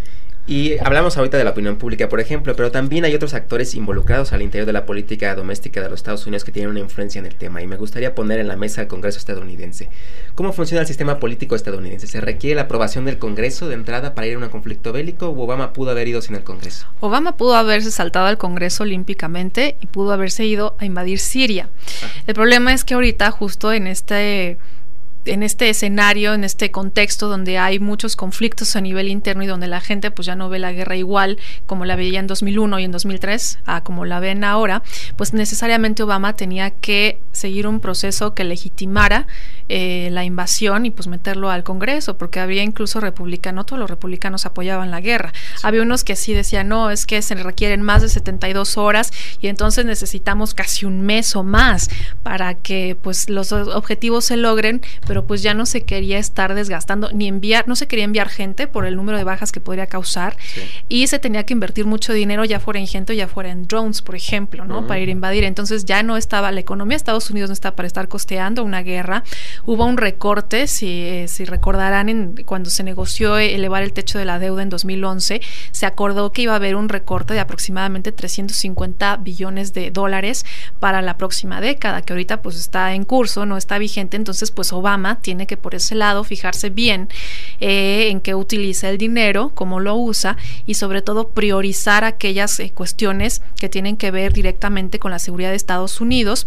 Y hablamos ahorita de la opinión pública, por ejemplo, pero también hay otros actores involucrados al interior de la política doméstica de los Estados Unidos que tienen una influencia en el tema, y me gustaría poner en la mesa el Congreso estadounidense. ¿Cómo funciona el sistema político estadounidense? ¿Se requiere la aprobación del Congreso de entrada para ir a un conflicto bélico, o Obama pudo haber ido sin el Congreso? Obama pudo haberse saltado al Congreso olímpicamente y pudo haberse ido a invadir Siria. Ajá. El problema es que ahorita, justo en este... en este escenario, en este contexto donde hay muchos conflictos a nivel interno y donde la gente pues ya no ve la guerra igual como la veía en dos mil uno y en dos mil tres a como la ven ahora, pues necesariamente Obama tenía que seguir un proceso que legitimara eh, la invasión y pues meterlo al Congreso, porque había incluso republicanos, todos los republicanos apoyaban la guerra. Sí. Había unos que sí decían, no, es que se requieren más de setenta y dos horas y entonces necesitamos casi un mes o más para que pues los objetivos se logren, pero pues ya no se quería estar desgastando ni enviar, no se quería enviar gente por el número de bajas que podría causar, sí. y se tenía que invertir mucho dinero, ya fuera en gente o ya fuera en drones, por ejemplo, ¿no? Uh-huh. Para ir a invadir. Entonces ya no estaba, la economía de Estados Unidos no está para estar costeando una guerra. Hubo un recorte, si, eh, si recordarán, en, cuando se negoció elevar el techo de la deuda en dos mil once, se acordó que iba a haber un recorte de aproximadamente trescientos cincuenta billones de dólares para la próxima década, que ahorita pues está en curso, no está vigente. Entonces pues Obama tiene que por ese lado fijarse bien eh, en qué utiliza el dinero, cómo lo usa y sobre todo priorizar aquellas eh, cuestiones que tienen que ver directamente con la seguridad de Estados Unidos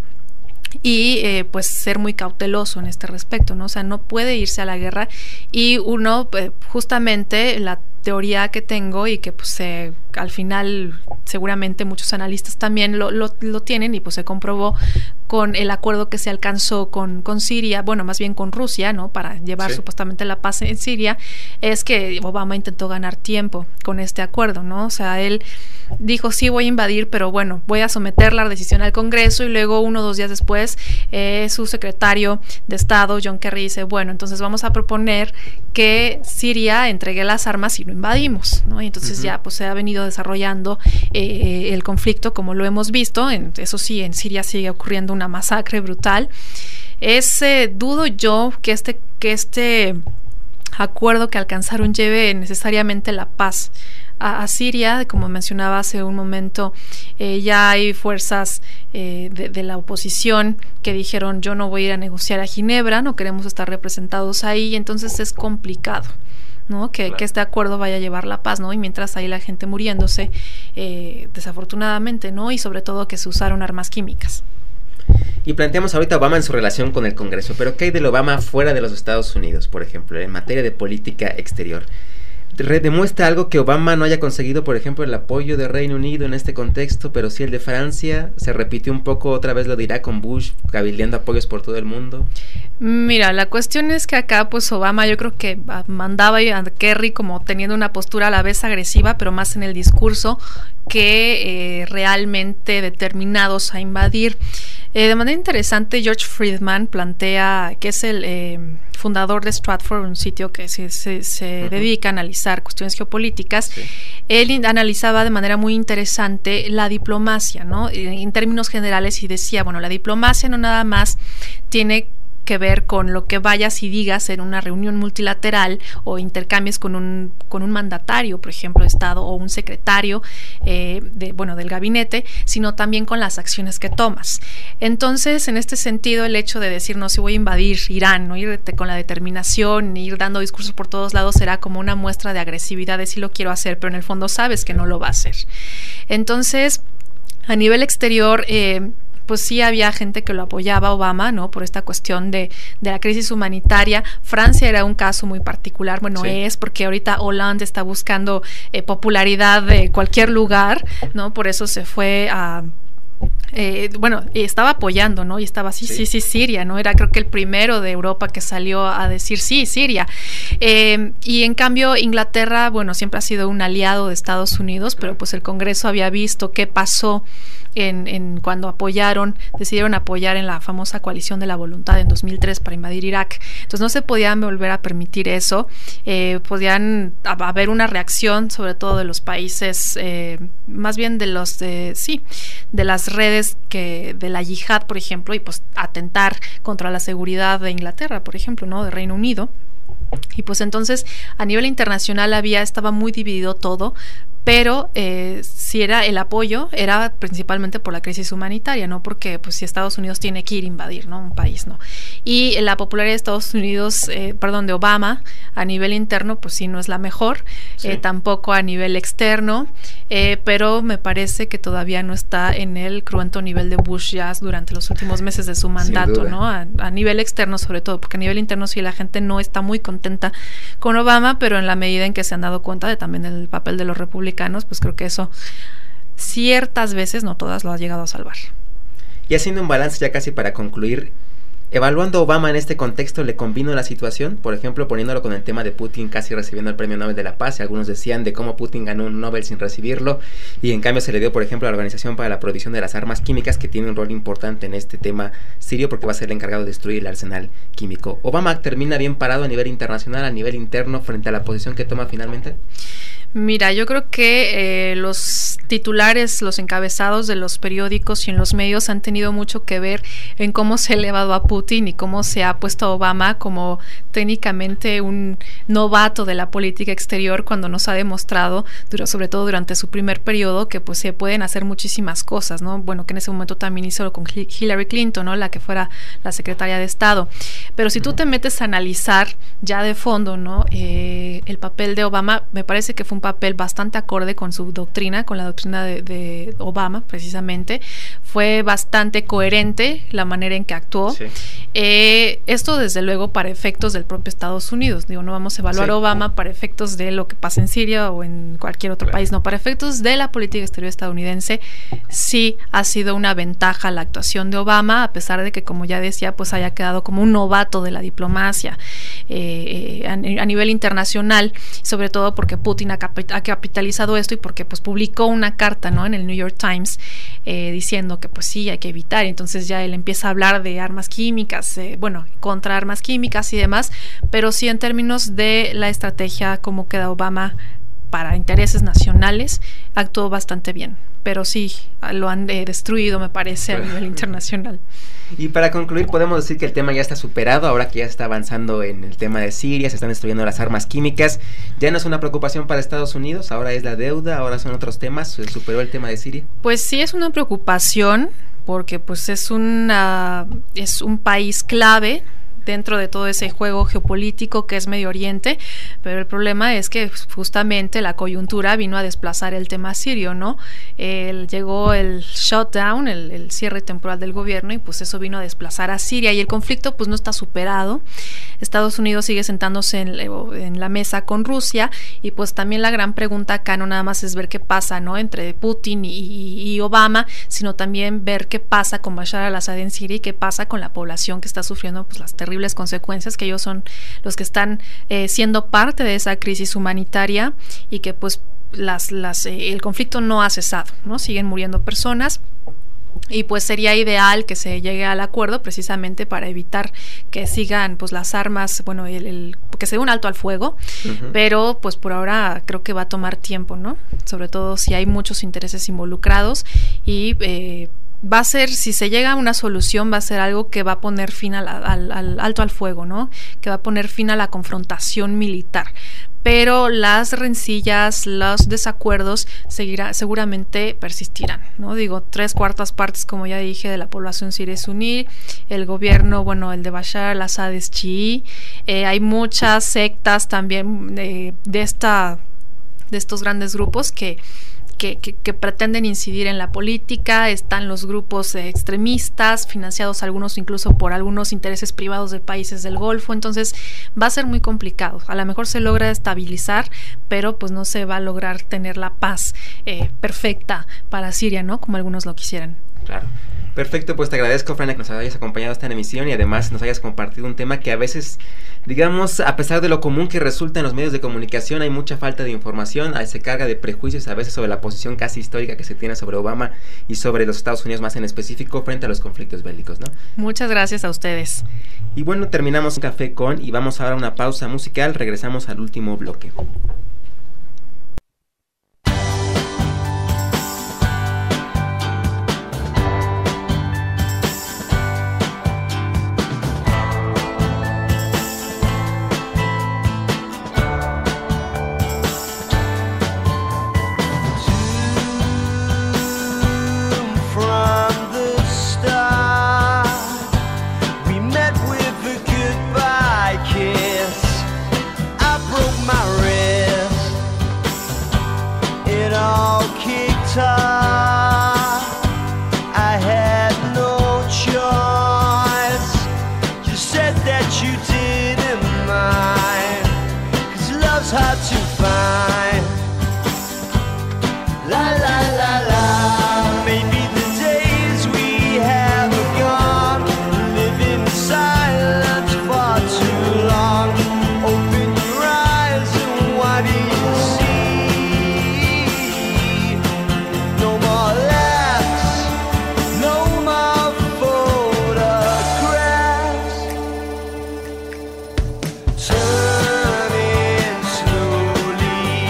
y eh, pues ser muy cauteloso en este respecto, ¿no? O sea, no puede irse a la guerra y uno eh, justamente la teoría que tengo y que pues eh, al final seguramente muchos analistas también lo, lo, lo tienen y pues se comprobó con el acuerdo que se alcanzó con, con Siria, bueno, más bien con Rusia, ¿no? Para llevar sí. supuestamente la paz en Siria, es que Obama intentó ganar tiempo con este acuerdo, ¿no? O sea, él dijo, sí, voy a invadir, pero bueno, voy a someter la decisión al Congreso, y luego uno o dos días después eh, su secretario de Estado, John Kerry, dice, bueno, entonces vamos a proponer que Siria entregue las armas y no invadimos, ¿no? Y entonces uh-huh. ya pues se ha venido desarrollando eh, el conflicto como lo hemos visto. En, eso sí, en Siria sigue ocurriendo una masacre brutal. Es, eh, dudo yo que este, que este acuerdo que alcanzaron lleve necesariamente la paz a, a Siria. Como mencionaba hace un momento, eh, ya hay fuerzas eh, de, de la oposición que dijeron, yo no voy a ir a negociar a Ginebra, no queremos estar representados ahí, y entonces es complicado, ¿no? Que, claro. que este acuerdo vaya a llevar la paz, ¿no? Y mientras hay la gente muriéndose, eh, desafortunadamente, ¿no? Y sobre todo que se usaron armas químicas. Y planteamos ahorita a Obama en su relación con el Congreso, pero ¿qué hay del Obama fuera de los Estados Unidos, por ejemplo, en materia de política exterior? ¿Demuestra algo que Obama no haya conseguido, por ejemplo, el apoyo de Reino Unido en este contexto, pero sí el de Francia? ¿Se repitió un poco otra vez lo dirá con Bush, cabildeando apoyos por todo el mundo? Mira, la cuestión es que acá, pues Obama yo creo que mandaba a Kerry como teniendo una postura a la vez agresiva, pero más en el discurso que eh, realmente determinados a invadir. Eh, de manera interesante, George Friedman plantea, que es el eh, fundador de Stratfor, un sitio que se, se, se uh-huh. dedica a analizar cuestiones geopolíticas. Sí. Él analizaba de manera muy interesante la diplomacia, ¿no? En términos generales, y decía, bueno, la diplomacia no nada más tiene que ver con lo que vayas y digas en una reunión multilateral o intercambies con un con un mandatario, por ejemplo, de Estado, o un secretario eh, de bueno del gabinete, sino también con las acciones que tomas. Entonces, en este sentido, el hecho de decir, no, si voy a invadir Irán, no irte con la determinación, ir dando discursos por todos lados, será como una muestra de agresividad de sí lo quiero hacer, pero en el fondo sabes que no lo va a hacer. Entonces, a nivel exterior, eh, pues sí había gente que lo apoyaba a Obama, ¿no? Por esta cuestión de, de la crisis humanitaria. Francia era un caso muy particular, bueno, sí. es porque ahorita Hollande está buscando eh, popularidad de cualquier lugar, ¿no? Por eso se fue a... Eh, bueno, estaba apoyando, ¿no? Y estaba así, sí. sí, sí, Siria, ¿no? Era creo que el primero de Europa que salió a decir sí, Siria. Eh, y en cambio Inglaterra, bueno, siempre ha sido un aliado de Estados Unidos, pero pues el Congreso había visto qué pasó en, en cuando apoyaron, decidieron apoyar en la famosa coalición de la voluntad en dos mil tres para invadir Irak. Entonces no se podían volver a permitir eso. Eh, podían haber una reacción, sobre todo de los países, eh, más bien de los, de, sí, de las redes que de la yihad, por ejemplo, y pues atentar contra la seguridad de Inglaterra, por ejemplo, ¿no? De Reino Unido. Y pues entonces a nivel internacional había, estaba muy dividido todo, pero eh, si era el apoyo, era principalmente por la crisis humanitaria, no porque pues si Estados Unidos tiene que ir a invadir, ¿no? Un país, ¿no? Y la popularidad de Estados Unidos, eh, perdón, de Obama, a nivel interno, pues sí no es la mejor, sí. eh, tampoco a nivel externo, eh, pero me parece que todavía no está en el cruento nivel de Bush ya durante los últimos meses de su mandato, ¿no? A, a nivel externo sobre todo, porque a nivel interno sí la gente no está muy contenta con Obama, pero en la medida en que se han dado cuenta de también el papel de los republicanos, pues creo que eso ciertas veces, no todas, lo ha llegado a salvar. Y haciendo un balance ya casi para concluir, evaluando a Obama en este contexto, ¿le convino la situación? Por ejemplo, poniéndolo con el tema de Putin casi recibiendo el Premio Nobel de la Paz, y algunos decían de cómo Putin ganó un Nobel sin recibirlo, y en cambio se le dio, por ejemplo, a la Organización para la Prohibición de las Armas Químicas, que tiene un rol importante en este tema sirio, porque va a ser el encargado de destruir el arsenal químico. ¿Obama termina bien parado a nivel internacional, a nivel interno, frente a la posición que toma finalmente? Mira, yo creo que eh, los titulares, los encabezados de los periódicos y en los medios han tenido mucho que ver en cómo se ha elevado a Putin y cómo se ha puesto a Obama como técnicamente un novato de la política exterior, cuando nos ha demostrado, sobre todo durante su primer periodo, que pues se pueden hacer muchísimas cosas, ¿no? Bueno, que en ese momento también hizo con Hillary Clinton, ¿no? La que fuera la secretaria de Estado. Pero si tú te metes a analizar ya de fondo, ¿no? Eh, el papel de Obama, me parece que fue un papel bastante acorde con su doctrina, con la doctrina de, de Obama, precisamente. Fue bastante coherente la manera en que actuó. Sí. Eh, esto, desde luego, para efectos del propio Estados Unidos. Digo, no vamos a evaluar sí. a Obama para efectos de lo que pasa en Siria o en cualquier otro claro. país, no, para efectos de la política exterior estadounidense, sí ha sido una ventaja la actuación de Obama, a pesar de que, como ya decía, pues haya quedado como un novato de la diplomacia eh, a, a nivel internacional, sobre todo porque Putin ha ha capitalizado esto y porque pues publicó una carta, ¿no? En el New York Times eh, diciendo que pues sí hay que evitar, y entonces ya él empieza a hablar de armas químicas, eh, bueno, contra armas químicas y demás, pero sí en términos de la estrategia, cómo queda Obama para intereses nacionales, actuó bastante bien, pero sí lo han eh, destruido, me parece, a nivel internacional. Y para concluir, podemos decir que el tema ya está superado, ahora que ya se está avanzando en el tema de Siria, se están destruyendo las armas químicas, ya no es una preocupación para Estados Unidos, ahora es la deuda, ahora son otros temas, ¿se superó el tema de Siria? Pues sí es una preocupación, porque pues es una es un país clave dentro de todo ese juego geopolítico que es Medio Oriente, pero el problema es que justamente la coyuntura vino a desplazar el tema sirio, ¿no? El, llegó el shutdown, el, el cierre temporal del gobierno, y pues eso vino a desplazar a Siria, y el conflicto pues no está superado. Estados Unidos sigue sentándose en, en la mesa con Rusia, y pues también la gran pregunta acá no nada más es ver qué pasa, ¿no? Entre Putin y, y, y Obama, sino también ver qué pasa con Bashar al-Assad en Siria y qué pasa con la población que está sufriendo pues las terribles consecuencias, que ellos son los que están eh, siendo parte de esa crisis humanitaria, y que pues las, las, eh, el conflicto no ha cesado, ¿no? Siguen muriendo personas. Y pues sería ideal que se llegue al acuerdo precisamente para evitar que sigan pues las armas, bueno, el, el que se dé un alto al fuego, uh-huh. pero pues por ahora creo que va a tomar tiempo, ¿no? Sobre todo si hay muchos intereses involucrados, y eh, va a ser, si se llega a una solución, va a ser algo que va a poner fin al, al, al alto al fuego, ¿no? Que va a poner fin a la confrontación militar. Pero las rencillas, los desacuerdos seguirá, seguramente persistirán, ¿no? Digo, tres cuartas partes, como ya dije, de la población siria es suní, el gobierno, bueno, el de Bashar al-Assad es chií, eh, hay muchas sectas también de, de esta, de estos grandes grupos que Que, que, que pretenden incidir en la política. Están los grupos eh, extremistas, financiados algunos incluso por algunos intereses privados de países del Golfo. Entonces va a ser muy complicado. A lo mejor se logra estabilizar, pero pues no se va a lograr tener la paz eh, perfecta para Siria, ¿no? Como algunos lo quisieran. Claro. Perfecto, pues te agradezco, Frana, que nos hayas acompañado esta emisión y además nos hayas compartido un tema que a veces, digamos, a pesar de lo común que resulta en los medios de comunicación, hay mucha falta de información, se carga de prejuicios a veces sobre la posición casi histórica que se tiene sobre Obama y sobre los Estados Unidos más en específico frente a los conflictos bélicos, ¿no? Muchas gracias a ustedes. Y bueno, terminamos un café con y vamos ahora a una pausa musical, regresamos al último bloque. hard to find. La la la la, maybe the days we have are gone. Living in silence far too long. Open your eyes and what do you see? No more laughs, no more photographs. Turning slowly,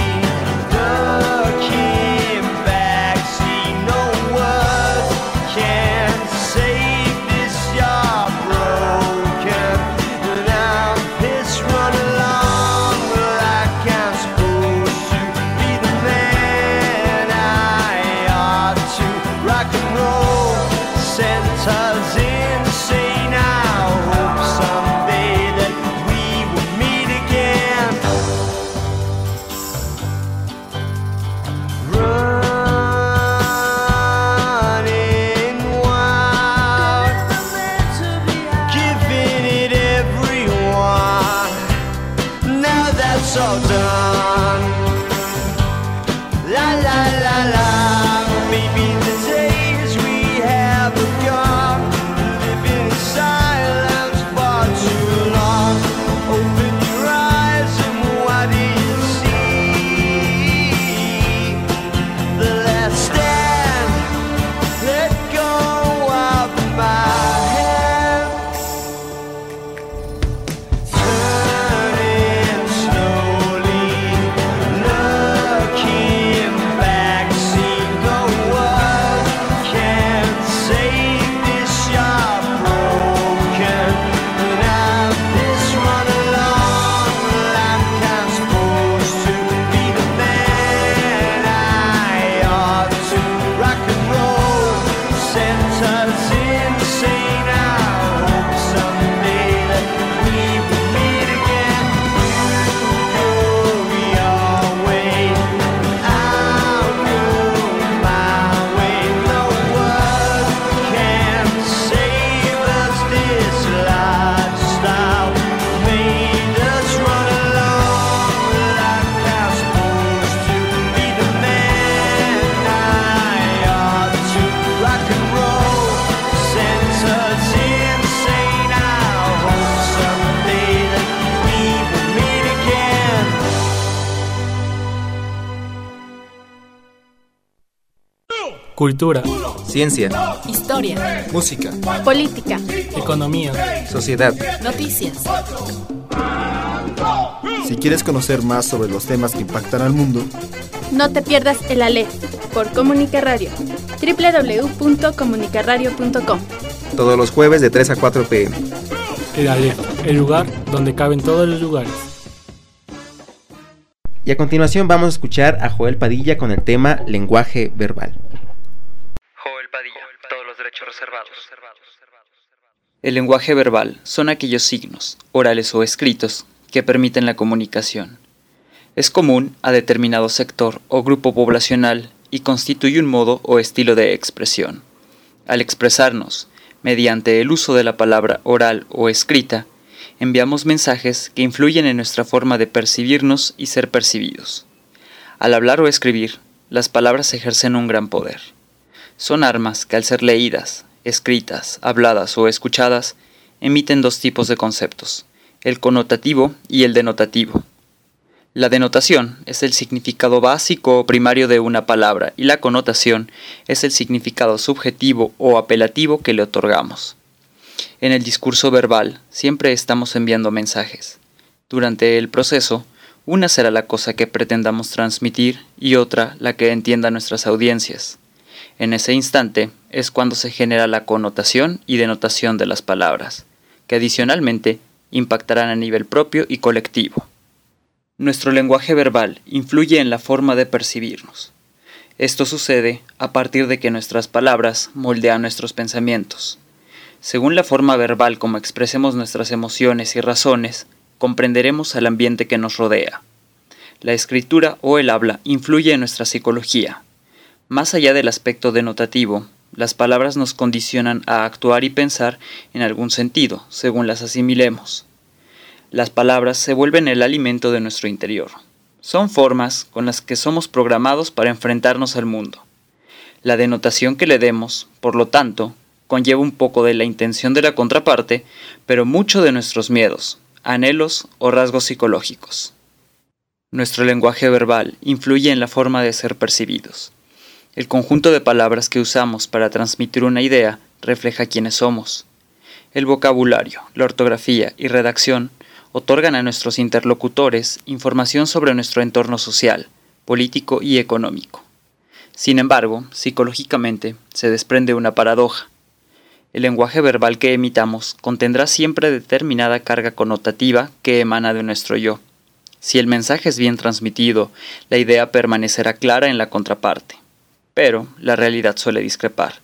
looking back, see no words can save this. You're broken, and I'm pissed, run along like I'm supposed to be the man I ought to. Rock and roll sent us insane. I hope someday that we will meet again. Running wild, giving it everyone. Now that's all done. La la la la, maybe the days we have are gone. Living in silence far too long. Open your eyes and what do you see? The last stand, let go of my hand. Turning slowly, looking back, see no one can save this. You're broken, and I'm this run along like I'm supposed to be the man I ought to. Rock and roll sent us insane. I hope someday that we will meet again. You go your way, I'll go my way. No word can save us. This lifestyle made us run along like I'm supposed to be the man I ought to. Rock and roll sent us insane. I hope someday that we will meet again. Cultura, Ciencia, Historia, Música. Política. economía, sociedad. noticias. Si quieres conocer más sobre los temas que impactan al mundo, No te pierdas el Aleph por Comunica Radio. doble u doble u doble u punto comunica radio punto com. Todos los jueves de tres a cuatro pm. el Aleph, el lugar donde caben todos los lugares. Y a continuación vamos a escuchar a Joel Padilla con el tema lenguaje verbal. Joel Padilla, todos los derechos reservados. El lenguaje verbal son aquellos signos, orales o escritos, que permiten la comunicación. Es común a determinado sector o grupo poblacional y constituye un modo o estilo de expresión. Al expresarnos, mediante el uso de la palabra oral o escrita, enviamos mensajes que influyen en nuestra forma de percibirnos y ser percibidos. Al hablar o escribir, las palabras ejercen un gran poder. Son armas que al ser leídas, escritas, habladas o escuchadas, emiten dos tipos de conceptos, el connotativo y el denotativo. La denotación es el significado básico o primario de una palabra y la connotación es el significado subjetivo o apelativo que le otorgamos. En el discurso verbal siempre estamos enviando mensajes. Durante el proceso, una será la cosa que pretendamos transmitir y otra la que entiendan nuestras audiencias. En ese instante es cuando se genera la connotación y denotación de las palabras, que adicionalmente impactarán a nivel propio y colectivo. Nuestro lenguaje verbal influye en la forma de percibirnos. Esto sucede a partir de que nuestras palabras moldean nuestros pensamientos. Según la forma verbal como expresemos nuestras emociones y razones, comprenderemos al ambiente que nos rodea. La escritura o el habla influye en nuestra psicología. Más allá del aspecto denotativo, las palabras nos condicionan a actuar y pensar en algún sentido, según las asimilemos. Las palabras se vuelven el alimento de nuestro interior. Son formas con las que somos programados para enfrentarnos al mundo. La denotación que le demos, por lo tanto, conlleva un poco de la intención de la contraparte, pero mucho de nuestros miedos, anhelos o rasgos psicológicos. Nuestro lenguaje verbal influye en la forma de ser percibidos. El conjunto de palabras que usamos para transmitir una idea refleja quiénes somos. El vocabulario, la ortografía y redacción otorgan a nuestros interlocutores información sobre nuestro entorno social, político y económico. Sin embargo, psicológicamente se desprende una paradoja. El lenguaje verbal que emitamos contendrá siempre determinada carga connotativa que emana de nuestro yo. Si el mensaje es bien transmitido, la idea permanecerá clara en la contraparte. Pero la realidad suele discrepar.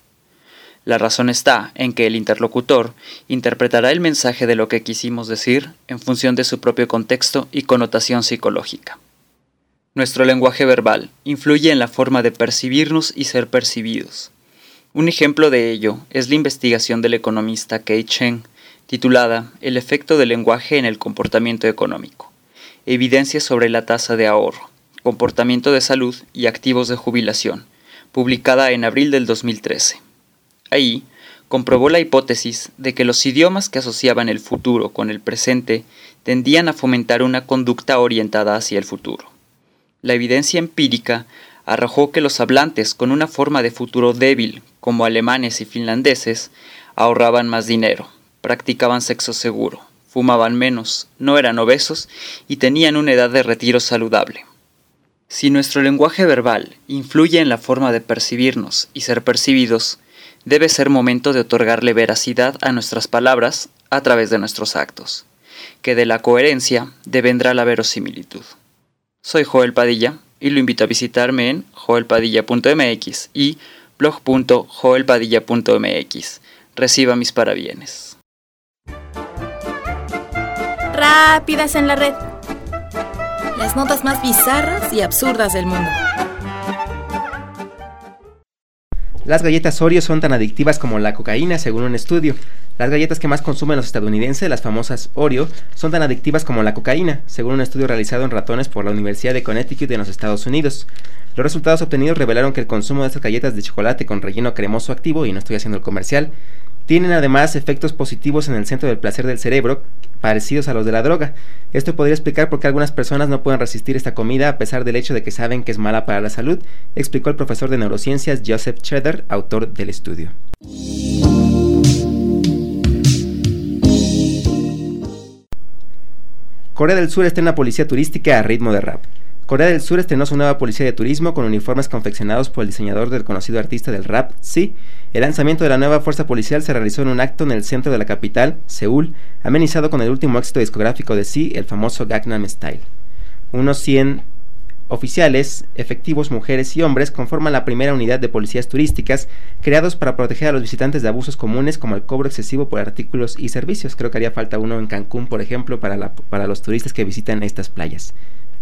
La razón está en que el interlocutor interpretará el mensaje de lo que quisimos decir en función de su propio contexto y connotación psicológica. Nuestro lenguaje verbal influye en la forma de percibirnos y ser percibidos. Un ejemplo de ello es la investigación del economista Kate Chen, titulada El efecto del lenguaje en el comportamiento económico. Evidencias sobre la tasa de ahorro, comportamiento de salud y activos de jubilación, publicada en abril del dos mil trece. Ahí, comprobó la hipótesis de que los idiomas que asociaban el futuro con el presente tendían a fomentar una conducta orientada hacia el futuro. La evidencia empírica arrojó que los hablantes con una forma de futuro débil, como alemanes y finlandeses, ahorraban más dinero, practicaban sexo seguro, fumaban menos, no eran obesos y tenían una edad de retiro saludable. Si nuestro lenguaje verbal influye en la forma de percibirnos y ser percibidos, debe ser momento de otorgarle veracidad a nuestras palabras a través de nuestros actos, que de la coherencia devendrá la verosimilitud. Soy Joel Padilla y lo invito a visitarme en joel padilla punto m x y blog punto joel padilla punto m x. Reciba mis parabienes. Rápidas en la red. Las notas más bizarras y absurdas del mundo. Las galletas Oreo son tan adictivas como la cocaína, según un estudio. Las galletas que más consumen los estadounidenses, las famosas Oreo, son tan adictivas como la cocaína, según un estudio realizado en ratones por la Universidad de Connecticut en los Estados Unidos. Los resultados obtenidos revelaron que el consumo de estas galletas de chocolate con relleno cremoso activo, y no estoy haciendo el comercial, tienen además efectos positivos en el centro del placer del cerebro, parecidos a los de la droga. Esto podría explicar por qué algunas personas no pueden resistir esta comida a pesar del hecho de que saben que es mala para la salud, explicó el profesor de neurociencias Joseph Cheder, autor del estudio. Corea del Sur estrena policía turística a ritmo de rap. Corea del Sur estrenó su nueva policía de turismo con uniformes confeccionados por el diseñador del conocido artista del rap, Psy. El lanzamiento de la nueva fuerza policial se realizó en un acto en el centro de la capital, Seúl, amenizado con el último éxito discográfico de Psy, el famoso Gangnam Style. Unos cien oficiales, efectivos, mujeres y hombres conforman la primera unidad de policías turísticas creados para proteger a los visitantes de abusos comunes como el cobro excesivo por artículos y servicios. Creo que haría falta uno en Cancún, por ejemplo, para, la, para los turistas que visitan estas playas.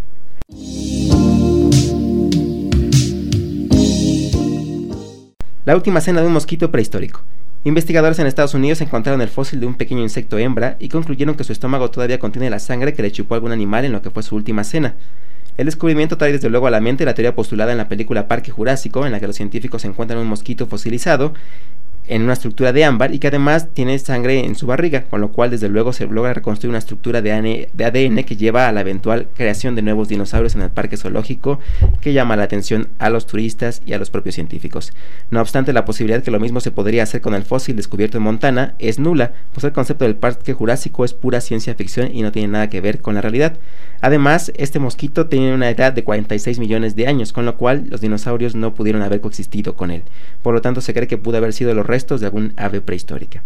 La última cena de un mosquito prehistórico. Investigadores en Estados Unidos encontraron el fósil de un pequeño insecto hembra y concluyeron que su estómago todavía contiene la sangre que le chupó algún animal en lo que fue su última cena. El descubrimiento trae desde luego a la mente la teoría postulada en la película Parque Jurásico, en la que los científicos encuentran un mosquito fosilizado en una estructura de ámbar y que además tiene sangre en su barriga, con lo cual desde luego se logra reconstruir una estructura de A D N que lleva a la eventual creación de nuevos dinosaurios en el parque zoológico, que llama la atención a los turistas y a los propios científicos. No obstante, la posibilidad que lo mismo se podría hacer con el fósil descubierto en Montana es nula, pues el concepto del Parque Jurásico es pura ciencia ficción y no tiene nada que ver con la realidad. Además, este mosquito tiene una edad de cuarenta y seis millones de años, con lo cual los dinosaurios no pudieron haber coexistido con él. Por lo tanto, se cree que pudo haber sido los restos de algún ave prehistórica.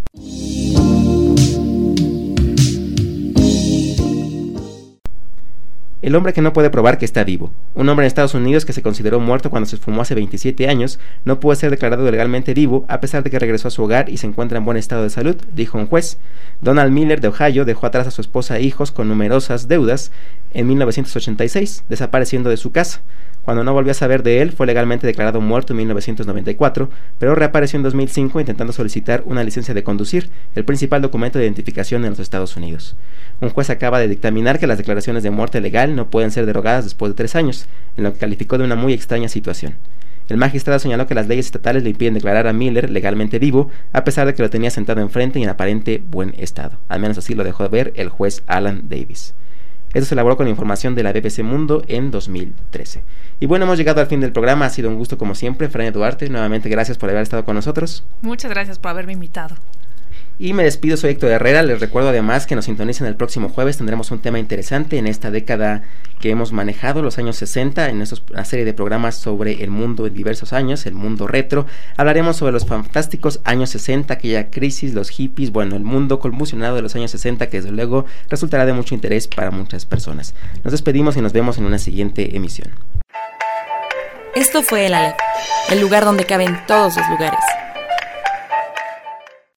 El hombre que no puede probar que está vivo. Un hombre en Estados Unidos que se consideró muerto cuando se esfumó hace veintisiete años no pudo ser declarado legalmente vivo a pesar de que regresó a su hogar y se encuentra en buen estado de salud, dijo un juez. Donald Miller de Ohio dejó atrás a su esposa e hijos con numerosas deudas en mil novecientos ochenta y seis, desapareciendo de su casa. Cuando no volvió a saber de él, fue legalmente declarado muerto en mil novecientos noventa y cuatro, pero reapareció en dos mil cinco intentando solicitar una licencia de conducir, el principal documento de identificación en los Estados Unidos. Un juez acaba de dictaminar que las declaraciones de muerte legal no pueden ser derogadas después de tres años, en lo que calificó de una muy extraña situación. El magistrado señaló que las leyes estatales le impiden declarar a Miller legalmente vivo, a pesar de que lo tenía sentado enfrente y en aparente buen estado. Al menos así lo dejó ver el juez Alan Davis. Esto se elaboró con información de la B B C Mundo en dos mil trece. Y bueno, hemos llegado al fin del programa. Ha sido un gusto como siempre. Frania Duarte, nuevamente gracias por haber estado con nosotros. Muchas gracias por haberme invitado. Y me despido, soy Héctor Herrera. Les recuerdo además que nos sintonicen el próximo jueves. Tendremos un tema interesante en esta década que hemos manejado, los años sesenta, en estos, una serie de programas sobre el mundo en diversos años, el mundo retro. Hablaremos sobre los fantásticos años sesenta, aquella crisis, los hippies, bueno, el mundo convulsionado de los años sesenta, que desde luego resultará de mucho interés para muchas personas. Nos despedimos y nos vemos en una siguiente emisión. Esto fue el Aleph, el lugar donde caben todos los lugares.